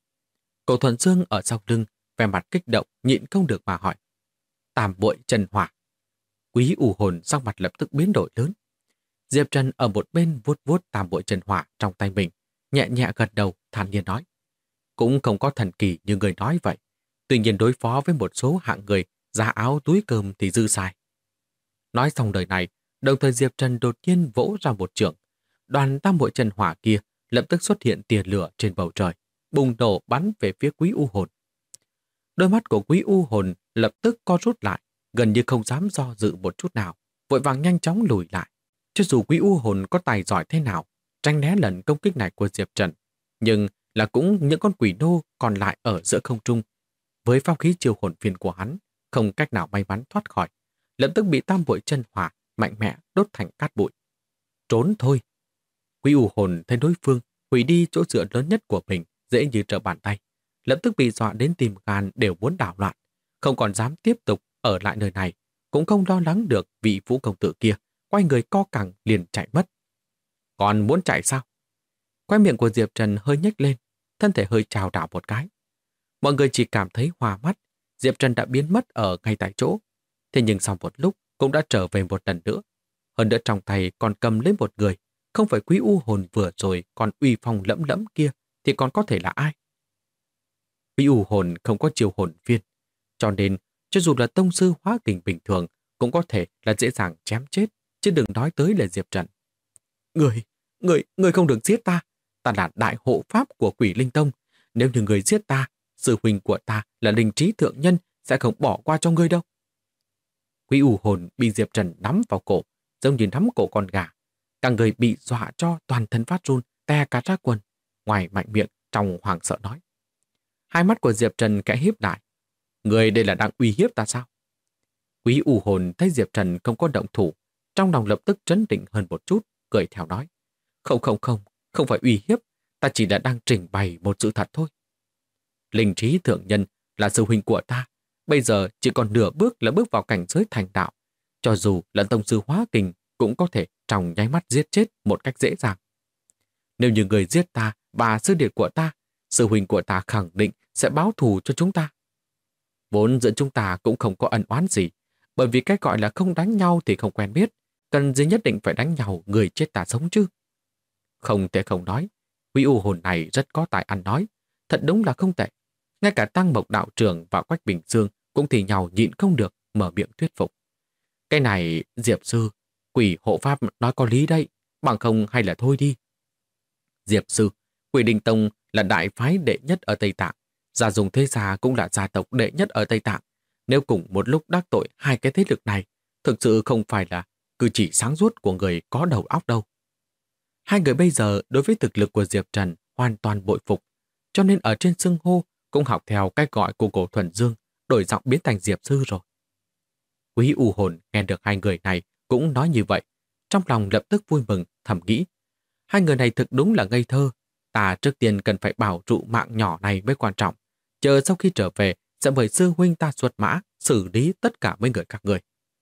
Cổ Thuần Dương ở sau lưng, vẻ mặt kích động nhịn không được mà hỏi: "Tam bội chân hỏa?" Quý u hồn sắc mặt lập tức biến đổi lớn. Diệp Trần ở một bên vuốt vuốt tam bội chân hỏa trong tay mình, nhẹ nhẹ gật đầu, thản nhiên nói: "Cũng không có thần kỳ như người nói vậy. Tuy nhiên đối phó với một số hạng người giá áo túi cơm thì dư xài." Nói xong lời này, đồng thời Diệp Trần đột nhiên vỗ ra một chưởng. Đoàn tam bội chân hỏa kia lập tức xuất hiện tia lửa trên bầu trời, bùng nổ bắn về phía quý u hồn. Đôi mắt của quý u hồn lập tức co rút lại, gần như không dám do dự một chút nào, vội vàng nhanh chóng lùi lại. Cho dù quý u hồn có tài giỏi thế nào, tránh né lần công kích này của Diệp Trần, nhưng là cũng những con quỷ nô còn lại ở giữa không trung. Với pháp khí chiêu hồn phiên của hắn, không cách nào may mắn thoát khỏi, lập tức bị tam bội chân hỏa mạnh mẽ đốt thành cát bụi. Trốn thôi. Quý u hồn thấy đối phương hủy đi chỗ dựa lớn nhất của mình dễ như trở bàn tay, lập tức bị dọa đến tim gan đều muốn đảo loạn, không còn dám tiếp tục ở lại nơi này, cũng không lo lắng được vị vũ công tử kia quay người co cẳng liền chạy mất. Còn muốn chạy sao? Quai miệng của Diệp Trần hơi nhếch lên, thân thể hơi chào đảo một cái. Mọi người chỉ cảm thấy hoa mắt, Diệp Trần đã biến mất ở ngay tại chỗ. Thế nhưng sau một lúc cũng đã trở về một lần nữa. Hơn nữa trong tay còn cầm lấy một người, không phải quý u hồn vừa rồi còn uy phong lẫm lẫm kia thì còn có thể là ai? Quý u hồn không có chiêu hồn viên, cho nên cho dù là tông sư hóa kình bình thường cũng có thể là dễ dàng chém chết, chứ đừng nói tới là Diệp Trần. Người không được giết ta. Ta là đại hộ pháp của Quỷ Linh Tông. Nếu như người giết ta, sư huynh của ta là Linh Trí Thượng Nhân sẽ không bỏ qua cho ngươi đâu. Quý u hồn bị Diệp Trần nắm vào cổ, giống như nắm cổ con gà. Cả người bị dọa cho toàn thân phát run, te cả ra quần. Ngoài mạnh miệng, trong hoảng sợ nói. Hai mắt của Diệp Trần kẽ híp lại. Người đây là đang uy hiếp ta sao? Quý u hồn thấy Diệp Trần không có động thủ, trong lòng lập tức trấn định hơn một chút, cười theo nói. Không phải uy hiếp, ta chỉ là đang trình bày một sự thật thôi. Linh Trí Thượng Nhân là sư huynh của ta, bây giờ chỉ còn nửa bước là bước vào cảnh giới thành đạo. Cho dù là tông sư hóa kình cũng có thể trong nháy mắt giết chết một cách dễ dàng. Nếu như người giết ta và sư điệt của ta, sư huynh của ta khẳng định sẽ báo thù cho chúng ta. Vốn giữa chúng ta cũng không có ân oán gì, bởi vì cái gọi là không đánh nhau thì không quen biết, cần gì nhất định phải đánh nhau người chết ta sống chứ. Không thể không nói, quý u hồn này rất có tài ăn nói, thật đúng là không tệ. Ngay cả Tăng Mộc đạo trưởng và Quách Bình Dương cũng thì nhau nhịn không được mở miệng thuyết phục. Cái này, Diệp sư, Quỷ hộ pháp nói có lý đấy, bằng không hay là thôi đi. Diệp sư, Quỷ Đình Tông là đại phái đệ nhất ở Tây Tạng, Gia Dùng Thế Gia cũng là gia tộc đệ nhất ở Tây Tạng. Nếu cùng một lúc đắc tội hai cái thế lực này, thực sự không phải là cử chỉ sáng suốt của người có đầu óc đâu. Hai người bây giờ đối với thực lực của Diệp Trần hoàn toàn bội phục, cho nên ở trên xưng hô cũng học theo cách gọi của Cổ Thuần Dương, đổi giọng biến thành Diệp sư rồi. Quý u hồn nghe được hai người này cũng nói như vậy, trong lòng lập tức vui mừng, thầm nghĩ. Hai người này thực đúng là ngây thơ. Ta trước tiên cần phải bảo trụ mạng nhỏ này mới quan trọng. Chờ sau khi trở về, sẽ mời sư huynh ta xuất mã, xử lý tất cả mấy người các người.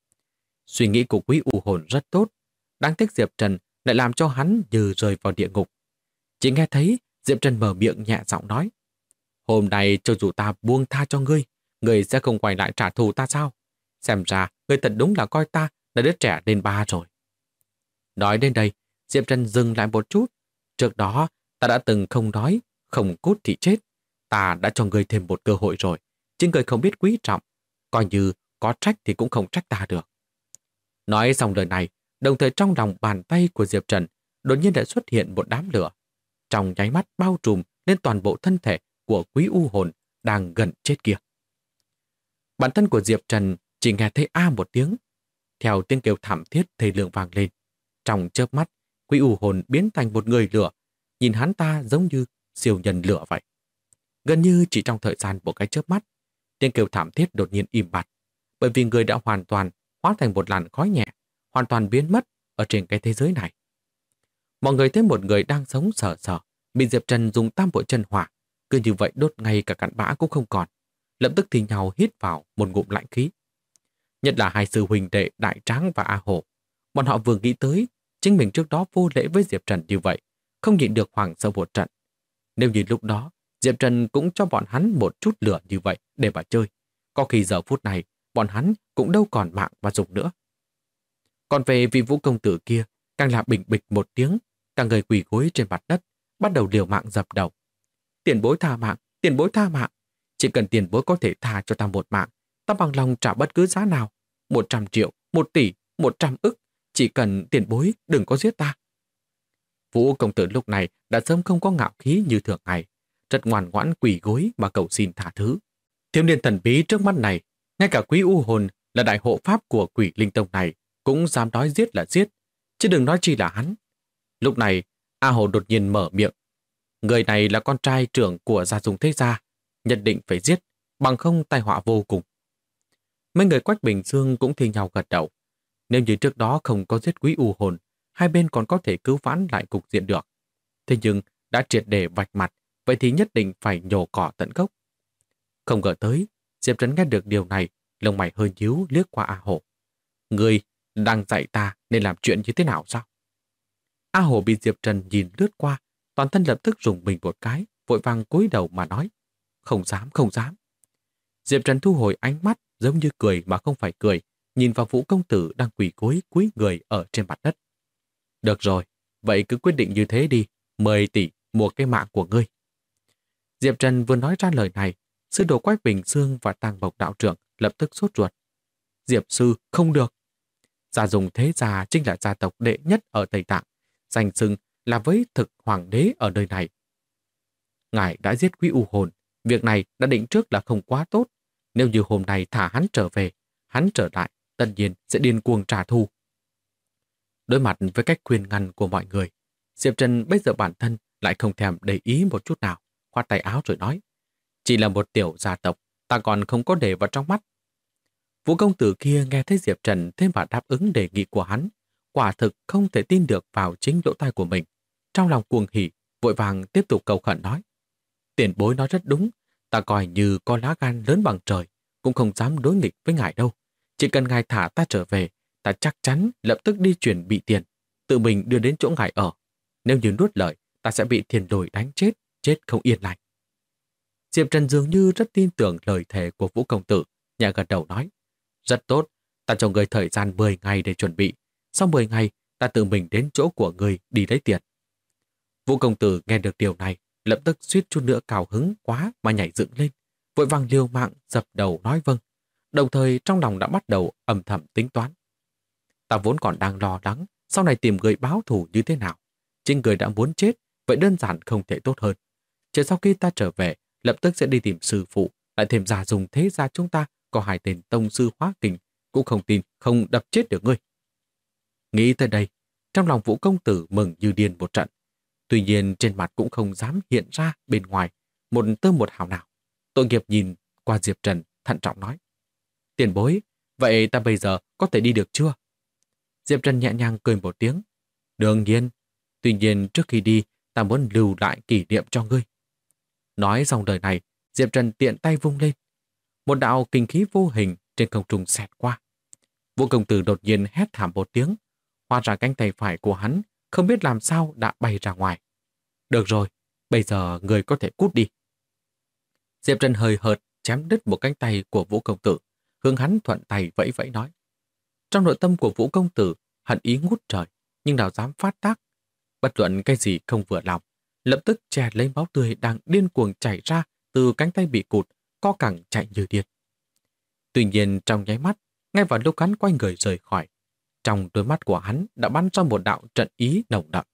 Suy nghĩ của Quý U Hồn rất tốt. Đáng tiếc Diệp Trần lại làm cho hắn như rơi vào địa ngục. Chỉ nghe thấy Diệp Trần mở miệng nhẹ giọng nói: hôm nay cho dù ta buông tha cho ngươi sẽ không quay lại trả thù ta sao? Xem ra ngươi thật đúng là coi ta là đứa trẻ lên ba rồi. Nói đến đây, Diệp Trần dừng lại một chút. Trước đó, ta đã từng không nói, không cút thì chết. Ta đã cho ngươi thêm một cơ hội rồi. Chính ngươi không biết quý trọng. Coi như có trách thì cũng không trách ta được. Nói xong lời này, đồng thời trong lòng bàn tay của Diệp Trần đột nhiên đã xuất hiện một đám lửa. Trong nháy mắt bao trùm lên toàn bộ thân thể của Quý U Hồn đang gần chết kia. Bản thân của Diệp Trần chỉ nghe thấy a một tiếng. Theo tiếng kêu thảm thiết thê lương vang lên. Trong chớp mắt, Quý U Hồn biến thành một người lửa. Nhìn hắn ta giống như siêu nhân lửa vậy. Gần như chỉ trong thời gian một cái chớp mắt, tiếng kêu thảm thiết đột nhiên im bặt. Bởi vì người đã hoàn toàn hóa thành một làn khói nhẹ, hoàn toàn biến mất ở trên cái thế giới này. Mọi người thấy một người đang sống sờ sờ, bị Diệp Trần dùng tam bộ chân hỏa, cứ như vậy đốt ngay cả cặn bã cũng không còn. Lập tức thì nhau hít vào một ngụm lạnh khí. Nhất là hai sư huynh đệ Đại Tráng và A Hổ. Bọn họ vừa nghĩ tới chính mình trước đó vô lễ với Diệp Trần như vậy, không nhịn được hoảng sợ một trận. Nếu như lúc đó Diệp Trần cũng cho bọn hắn một chút lửa như vậy để mà chơi, có khi giờ phút này bọn hắn cũng đâu còn mạng mà dùng nữa. Còn về vị Vũ công tử kia, càng là bình bịch một tiếng, cả người quỳ gối trên mặt đất, bắt đầu liều mạng dập đầu. Tiền bối tha mạng, tiền bối tha mạng. Chỉ cần tiền bối có thể tha cho ta một mạng, ta bằng lòng trả bất cứ giá nào. 100 triệu, 1 tỷ, 100 ức. Chỉ cần tiền bối đừng có giết ta. Vũ công tử lúc này đã sớm không có ngạo khí như thường ngày, rất ngoan ngoãn quỳ gối mà cầu xin tha thứ. Thiếu niên thần bí trước mắt này, ngay cả Quý U Hồn là đại hộ pháp của Quỷ Linh Tông này cũng dám nói giết là giết, chứ đừng nói chi là hắn. Lúc này, A Hồ đột nhiên mở miệng. Người này là con trai trưởng của gia dùng thế gia, nhất định phải giết, bằng không tai họa vô cùng. Mấy người Quách Bình Dương cũng thi nhau gật đầu. Nếu như trước đó không có giết Quý U Hồn, hai bên còn có thể cứu vãn lại cục diện được. Thế nhưng đã triệt để vạch mặt, vậy thì nhất định phải nhổ cỏ tận gốc. Không ngờ tới, Diệp Trấn nghe được điều này, lông mày hơi nhíu liếc qua A Hồ. Người đang dạy ta nên làm chuyện như thế nào sao? A Hồ bị Diệp Trần nhìn lướt qua, toàn thân lập tức rùng mình một cái, vội vàng cúi đầu mà nói. Không dám, không dám. Diệp Trần thu hồi ánh mắt giống như cười mà không phải cười, nhìn vào Vũ công tử đang quỳ gối cúi người ở trên mặt đất. Được rồi, vậy cứ quyết định như thế đi, 10 tỷ mua cái mạng của ngươi. Diệp Trần vừa nói ra lời này, sư đồ Quách Bình Dương và Tàng Bộc đạo trưởng lập tức sốt ruột. Diệp sư không được. Gia dùng thế gia chính là gia tộc đệ nhất ở Tây Tạng, danh xưng là với thực hoàng đế ở nơi này. Ngài đã giết Quý U Hồn, việc này đã định trước là không quá tốt. Nếu như hôm nay thả hắn trở về, hắn trở lại, tất nhiên sẽ điên cuồng trả thù. Đối mặt với cách khuyên ngăn của mọi người, Diệp Trần bây giờ bản thân lại không thèm để ý một chút nào, khoát tay áo rồi nói. Chỉ là một tiểu gia tộc, ta còn không có để vào trong mắt. Vũ công tử kia nghe thấy Diệp Trần thêm vào đáp ứng đề nghị của hắn, quả thực không thể tin được vào chính lỗ tai của mình. Trong lòng cuồng hỉ, vội vàng tiếp tục cầu khẩn nói. Tiền bối nói rất đúng, ta coi như có lá gan lớn bằng trời, cũng không dám đối nghịch với ngài đâu. Chỉ cần ngài thả ta trở về, ta chắc chắn lập tức đi chuyển bị tiền, tự mình đưa đến chỗ ngài ở. Nếu như nuốt lời, ta sẽ bị thiên đồi đánh chết, chết không yên lành. Diệp Trần dường như rất tin tưởng lời thề của Vũ công tử, nhà gật đầu nói. Rất tốt, ta cho người thời gian 10 ngày để chuẩn bị. Sau 10 ngày, ta tự mình đến chỗ của người đi lấy tiền. Vũ công tử nghe được điều này, lập tức suýt chút nữa cao hứng quá mà nhảy dựng lên, vội vàng liều mạng dập đầu nói vâng. Đồng thời trong lòng đã bắt đầu âm thầm tính toán. Ta vốn còn đang lo lắng, sau này tìm người báo thù như thế nào. Chính người đã muốn chết, vậy đơn giản không thể tốt hơn. Chờ sau khi ta trở về, lập tức sẽ đi tìm sư phụ, lại thêm Gia dùng thế gia chúng ta có 2 tên tông sư hóa kình, cũng không tin không đập chết được ngươi. Nghĩ tới đây, trong lòng Vũ công tử mừng như điên một trận. Tuy nhiên trên mặt cũng không dám hiện ra bên ngoài một tơ một hào nào. Tội nghiệp nhìn qua Diệp Trần, thận trọng nói. Tiền bối, vậy ta bây giờ có thể đi được chưa? Diệp Trần nhẹ nhàng cười một tiếng. Đương nhiên. Tuy nhiên trước khi đi, ta muốn lưu lại kỷ niệm cho ngươi. Nói xong lời này, Diệp Trần tiện tay vung lên. Một đạo kinh khí vô hình trên không trung xẹt qua. Vũ công tử đột nhiên hét thảm một tiếng. Hóa ra cánh tay phải của hắn không biết làm sao đã bay ra ngoài. Được rồi, bây giờ người có thể cút đi. Diệp Trần hơi hợt chém đứt một cánh tay của Vũ công tử, hướng hắn thuận tay vẫy vẫy nói. Trong nội tâm của Vũ công tử hận ý ngút trời, nhưng nào dám phát tác. Bất luận cái gì không vừa lòng, lập tức che lấy máu tươi đang điên cuồng chảy ra từ cánh tay bị cụt, co cẳng chạy như điên. Tuy nhiên trong nháy mắt, ngay vào lúc hắn quay người rời khỏi, trong đôi mắt của hắn đã bắn ra một đạo trận ý nồng đậm.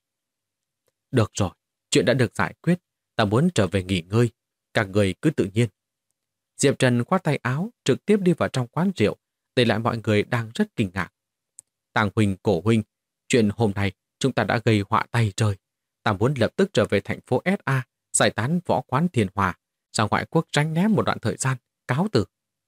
Được rồi, chuyện đã được giải quyết, ta muốn trở về nghỉ ngơi, các người cứ tự nhiên. Diệp Trần khoát tay áo, trực tiếp đi vào trong quán rượu, để lại mọi người đang rất kinh ngạc. Tàng huynh, Cổ huynh, chuyện hôm nay chúng ta đã gây họa tay trời. Ta muốn lập tức trở về thành phố SA, giải tán võ quán Thiên Hòa, ra ngoại quốc tránh né một đoạn thời gian, cáo từ.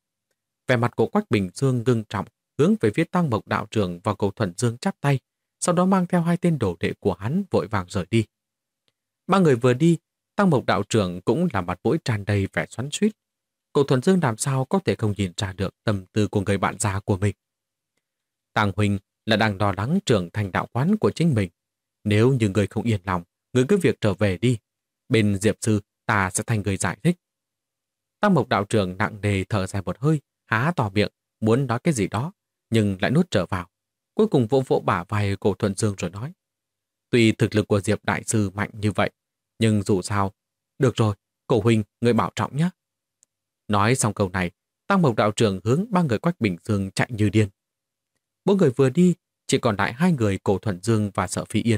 Vẻ mặt của Quách Bình Dương ngưng trọng, hướng về phía Tăng Mộc đạo trưởng và Cầu Thuần Dương chắp tay, sau đó mang theo hai tên đồ đệ của hắn vội vàng rời đi. Ba người vừa đi, Tăng Mộc đạo trưởng cũng là mặt mũi tràn đầy vẻ xoắn xuýt. Cầu Thuần Dương làm sao có thể không nhìn ra được tâm tư của người bạn già của mình. Tàng huynh là đang lo lắng trưởng thành đạo quán của chính mình. Nếu như người không yên lòng, người cứ việc trở về đi. Bên Diệp sư, ta sẽ thành người giải thích. Tăng Mộc đạo trưởng nặng nề thở dài một hơi, há to miệng, muốn nói cái gì đó, nhưng lại nuốt trở vào. Cuối cùng vỗ vỗ bả vai Cổ Thuần Dương rồi nói. Tuy thực lực của Diệp đại sư mạnh như vậy, nhưng dù sao, được rồi, Cổ huynh, người bảo trọng nhé. Nói xong câu này, Tăng Mộc đạo trưởng hướng ba người Quách Bình Dương chạy như điên. Bốn người vừa đi, chỉ còn lại hai người Cổ Thuần Dương và Sở Phi Yên.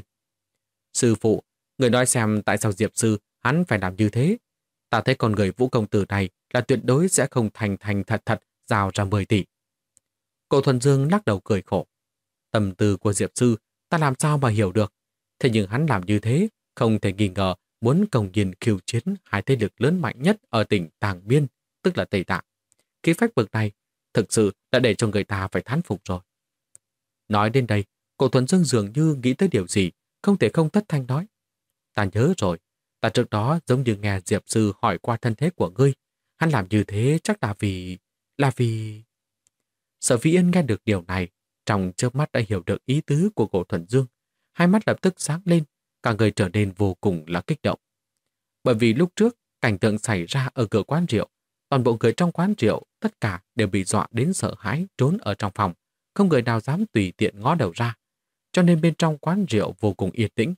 Sư phụ, người nói xem tại sao Diệp sư hắn phải làm như thế. Ta thấy con người Vũ công tử này là tuyệt đối sẽ không thành thành thật thật giao ra 10 tỷ. Cổ Thuần Dương lắc đầu cười khổ. Tâm tư của Diệp sư ta làm sao mà hiểu được. Thế nhưng hắn làm như thế không thể nghi ngờ muốn công nhiên khiêu chiến hai thế lực lớn mạnh nhất ở tỉnh Tàng Biên, tức là Tây Tạng. Khí phách bậc này thực sự đã để cho người ta phải thán phục rồi. Nói đến đây, Cổ Thuần Dương dường như nghĩ tới điều gì, không thể không thất thanh nói. Ta nhớ rồi, ta trước đó giống như nghe Diệp sư hỏi qua thân thế của ngươi. Hắn làm như thế chắc là vì... Sở Phi Yên nghe được điều này, trong chớp mắt đã hiểu được ý tứ của Cổ Thuần Dương. Hai mắt lập tức sáng lên, cả người trở nên vô cùng là kích động. Bởi vì lúc trước, cảnh tượng xảy ra ở cửa quán rượu, toàn bộ người trong quán rượu tất cả đều bị dọa đến sợ hãi trốn ở trong phòng, không người nào dám tùy tiện ngó đầu ra, cho nên bên trong quán rượu vô cùng yên tĩnh.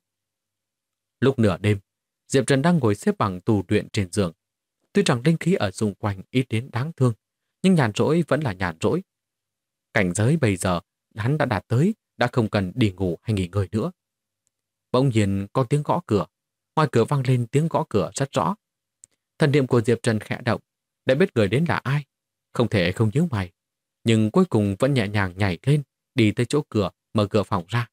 Lúc nửa đêm, Diệp Trần đang ngồi xếp bằng tù luyện trên giường. Tuy rằng linh khí ở xung quanh ít đến đáng thương, nhưng nhàn rỗi vẫn là nhàn rỗi. Cảnh giới bây giờ hắn đã đạt tới, đã không cần đi ngủ hay nghỉ ngơi nữa. Bỗng nhiên có tiếng gõ cửa, ngoài cửa vang lên tiếng gõ cửa rất rõ. Thần niệm của Diệp Trần khẽ động, đã biết người đến là ai, không thể không nhíu mày, nhưng cuối cùng vẫn nhẹ nhàng nhảy lên, đi tới chỗ cửa, mở cửa phòng ra.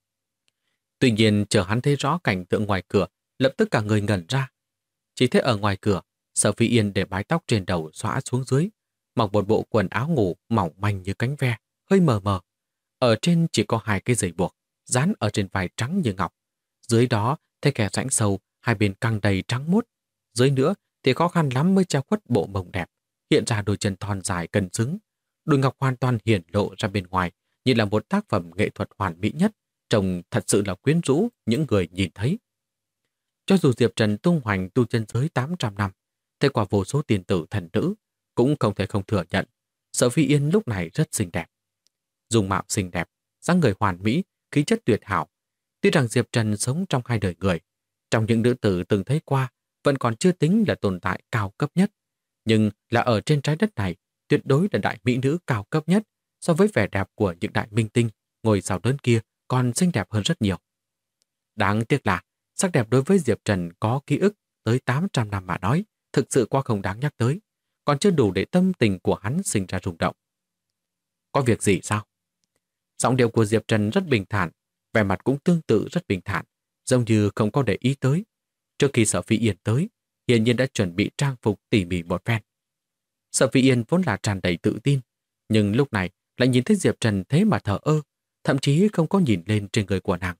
Tuy nhiên chờ hắn thấy rõ cảnh tượng ngoài cửa, lập tức cả người ngẩn ra. Chỉ thấy ở ngoài cửa, Sở Phi Yên để mái tóc trên đầu xõa xuống dưới, mặc một bộ quần áo ngủ mỏng manh như cánh ve, hơi mờ mờ. Ở trên chỉ có hai cái dây buộc, dán ở trên vai trắng như ngọc. Dưới đó thấy kẻ rãnh sâu, hai bên căng đầy trắng muốt. Dưới nữa thì khó khăn lắm mới che khuất bộ mông đẹp, hiện ra đôi chân thon dài cân xứng. Đùi ngọc hoàn toàn hiển lộ ra bên ngoài, như là một tác phẩm nghệ thuật hoàn mỹ nhất, trông thật sự là quyến rũ những người nhìn thấy. Cho dù Diệp Trần tung hoành tu chân giới 800 năm, thấy qua vô số tiền tử thần nữ, cũng không thể không thừa nhận, Sở Phi Yên lúc này rất xinh đẹp. Dung mạo xinh đẹp, dáng người hoàn mỹ, khí chất tuyệt hảo. Tuy rằng Diệp Trần sống trong hai đời người, trong những nữ tử từng thấy qua, vẫn còn chưa tính là tồn tại cao cấp nhất, nhưng là ở trên trái đất này, tuyệt đối là đại mỹ nữ cao cấp nhất, so với vẻ đẹp của những đại minh tinh, ngôi sao lớn kia còn xinh đẹp hơn rất nhiều. Đáng tiếc là, sắc đẹp đối với Diệp Trần có ký ức tới 800 năm mà nói, thực sự quá không đáng nhắc tới, còn chưa đủ để tâm tình của hắn sinh ra rung động. Có việc gì sao? Giọng điệu của Diệp Trần rất bình thản, vẻ mặt cũng tương tự rất bình thản, giống như không có để ý tới. Trước khi Sở Phi Yên tới, hiển nhiên đã chuẩn bị trang phục tỉ mỉ một phen. Sở Phi Yên vốn là tràn đầy tự tin, nhưng lúc này lại nhìn thấy Diệp Trần thế mà thờ ơ, thậm chí không có nhìn lên trên người của nàng,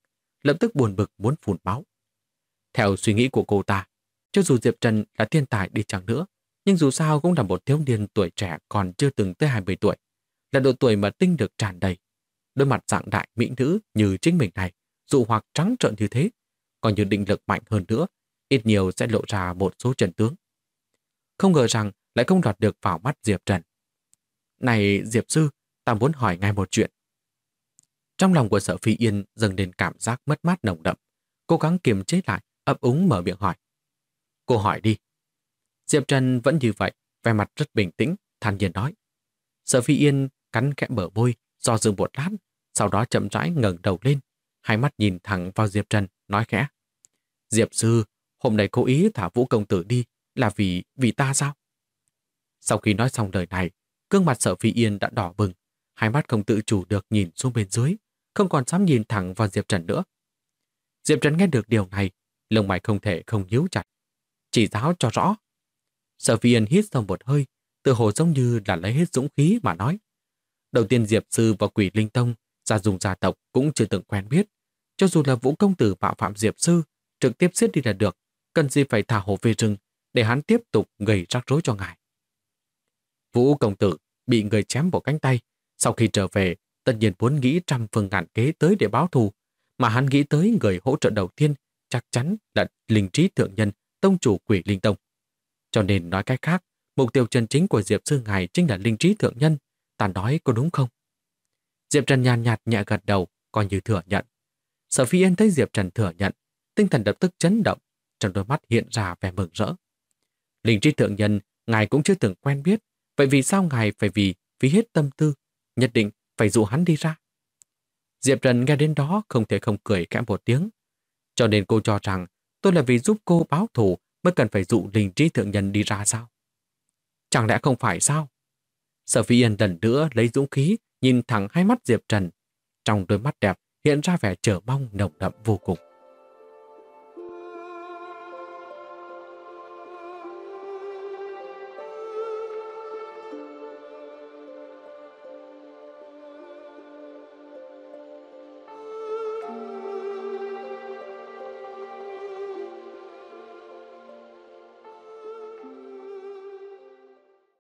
lập tức buồn bực muốn phun máu. Theo suy nghĩ của cô ta, cho dù Diệp Trần là thiên tài đi chăng nữa, nhưng dù sao cũng là một thiếu niên tuổi trẻ còn chưa từng tới 20 tuổi, là độ tuổi mà tinh lực tràn đầy. Đôi mặt dạng đại mỹ nữ như chính mình này, dụ hoặc trắng trợn như thế, còn như định lực mạnh hơn nữa, ít nhiều sẽ lộ ra một số trận tướng. Không ngờ rằng lại không lọt được vào mắt Diệp Trần. Này Diệp sư, ta muốn hỏi ngài một chuyện. Trong lòng của Sở Phi Yên dâng lên cảm giác mất mát nồng đậm, cố gắng kiềm chế lại, ấp úng mở miệng hỏi. Cô hỏi đi. Diệp Trần vẫn như vậy, vẻ mặt rất bình tĩnh, thản nhiên nói. Sở Phi Yên cắn khẽ bờ môi, do dự một lát, sau đó chậm rãi ngẩng đầu lên, hai mắt nhìn thẳng vào Diệp Trần, nói khẽ. Diệp sư, hôm nay cố ý thả Vũ công tử đi là vì ta sao? Sau khi nói xong lời này, gương mặt Sở Phi Yên đã đỏ bừng, hai mắt không tự chủ được nhìn xuống bên dưới, không còn dám nhìn thẳng vào Diệp Trần nữa. Diệp Trần nghe được điều này, lông mày không thể không nhíu chặt. Chỉ giáo cho rõ. Sở Phi Yên hít sâu một hơi, tự hồ giống như là lấy hết dũng khí mà nói. Đầu tiên Diệp sư và Quỷ Linh Tông, gia dùng gia tộc cũng chưa từng quen biết. Cho dù là Vũ công tử mạo phạm Diệp sư, trực tiếp giết đi là được, cần gì phải thả hổ về rừng để hắn tiếp tục gây rắc rối cho ngài. Vũ công tử bị người chém một cánh tay, sau khi trở về, tất nhiên muốn nghĩ trăm phương ngàn kế tới để báo thù, mà hắn nghĩ tới người hỗ trợ đầu tiên chắc chắn là Linh Trí Thượng Nhân, tông chủ Quỷ Linh Tông. Cho nên nói cách khác, mục tiêu chân chính của Diệp sư ngài chính là Linh Trí Thượng Nhân, ta nói có đúng không? Diệp Trần nhàn nhạt nhẹ gật đầu, coi như thừa nhận. Sở Phi Yên thấy Diệp Trần thừa nhận, tinh thần lập tức chấn động, trong đôi mắt hiện ra vẻ mừng rỡ. Linh Trí Thượng Nhân, ngài cũng chưa từng quen biết, vậy vì sao ngài phải phí hết tâm tư, nhất định phải dụ hắn đi ra? Diệp Trần nghe đến đó không thể không cười khẽ một tiếng. Cho nên cô cho rằng tôi là vì giúp cô báo thù mới cần phải dụ Linh Trí Thượng Nhân đi ra sao? Chẳng lẽ không phải sao? Sở Phi Yên lần nữa lấy dũng khí nhìn thẳng hai mắt Diệp Trần. Trong đôi mắt đẹp hiện ra vẻ chờ mong nồng đậm vô cùng.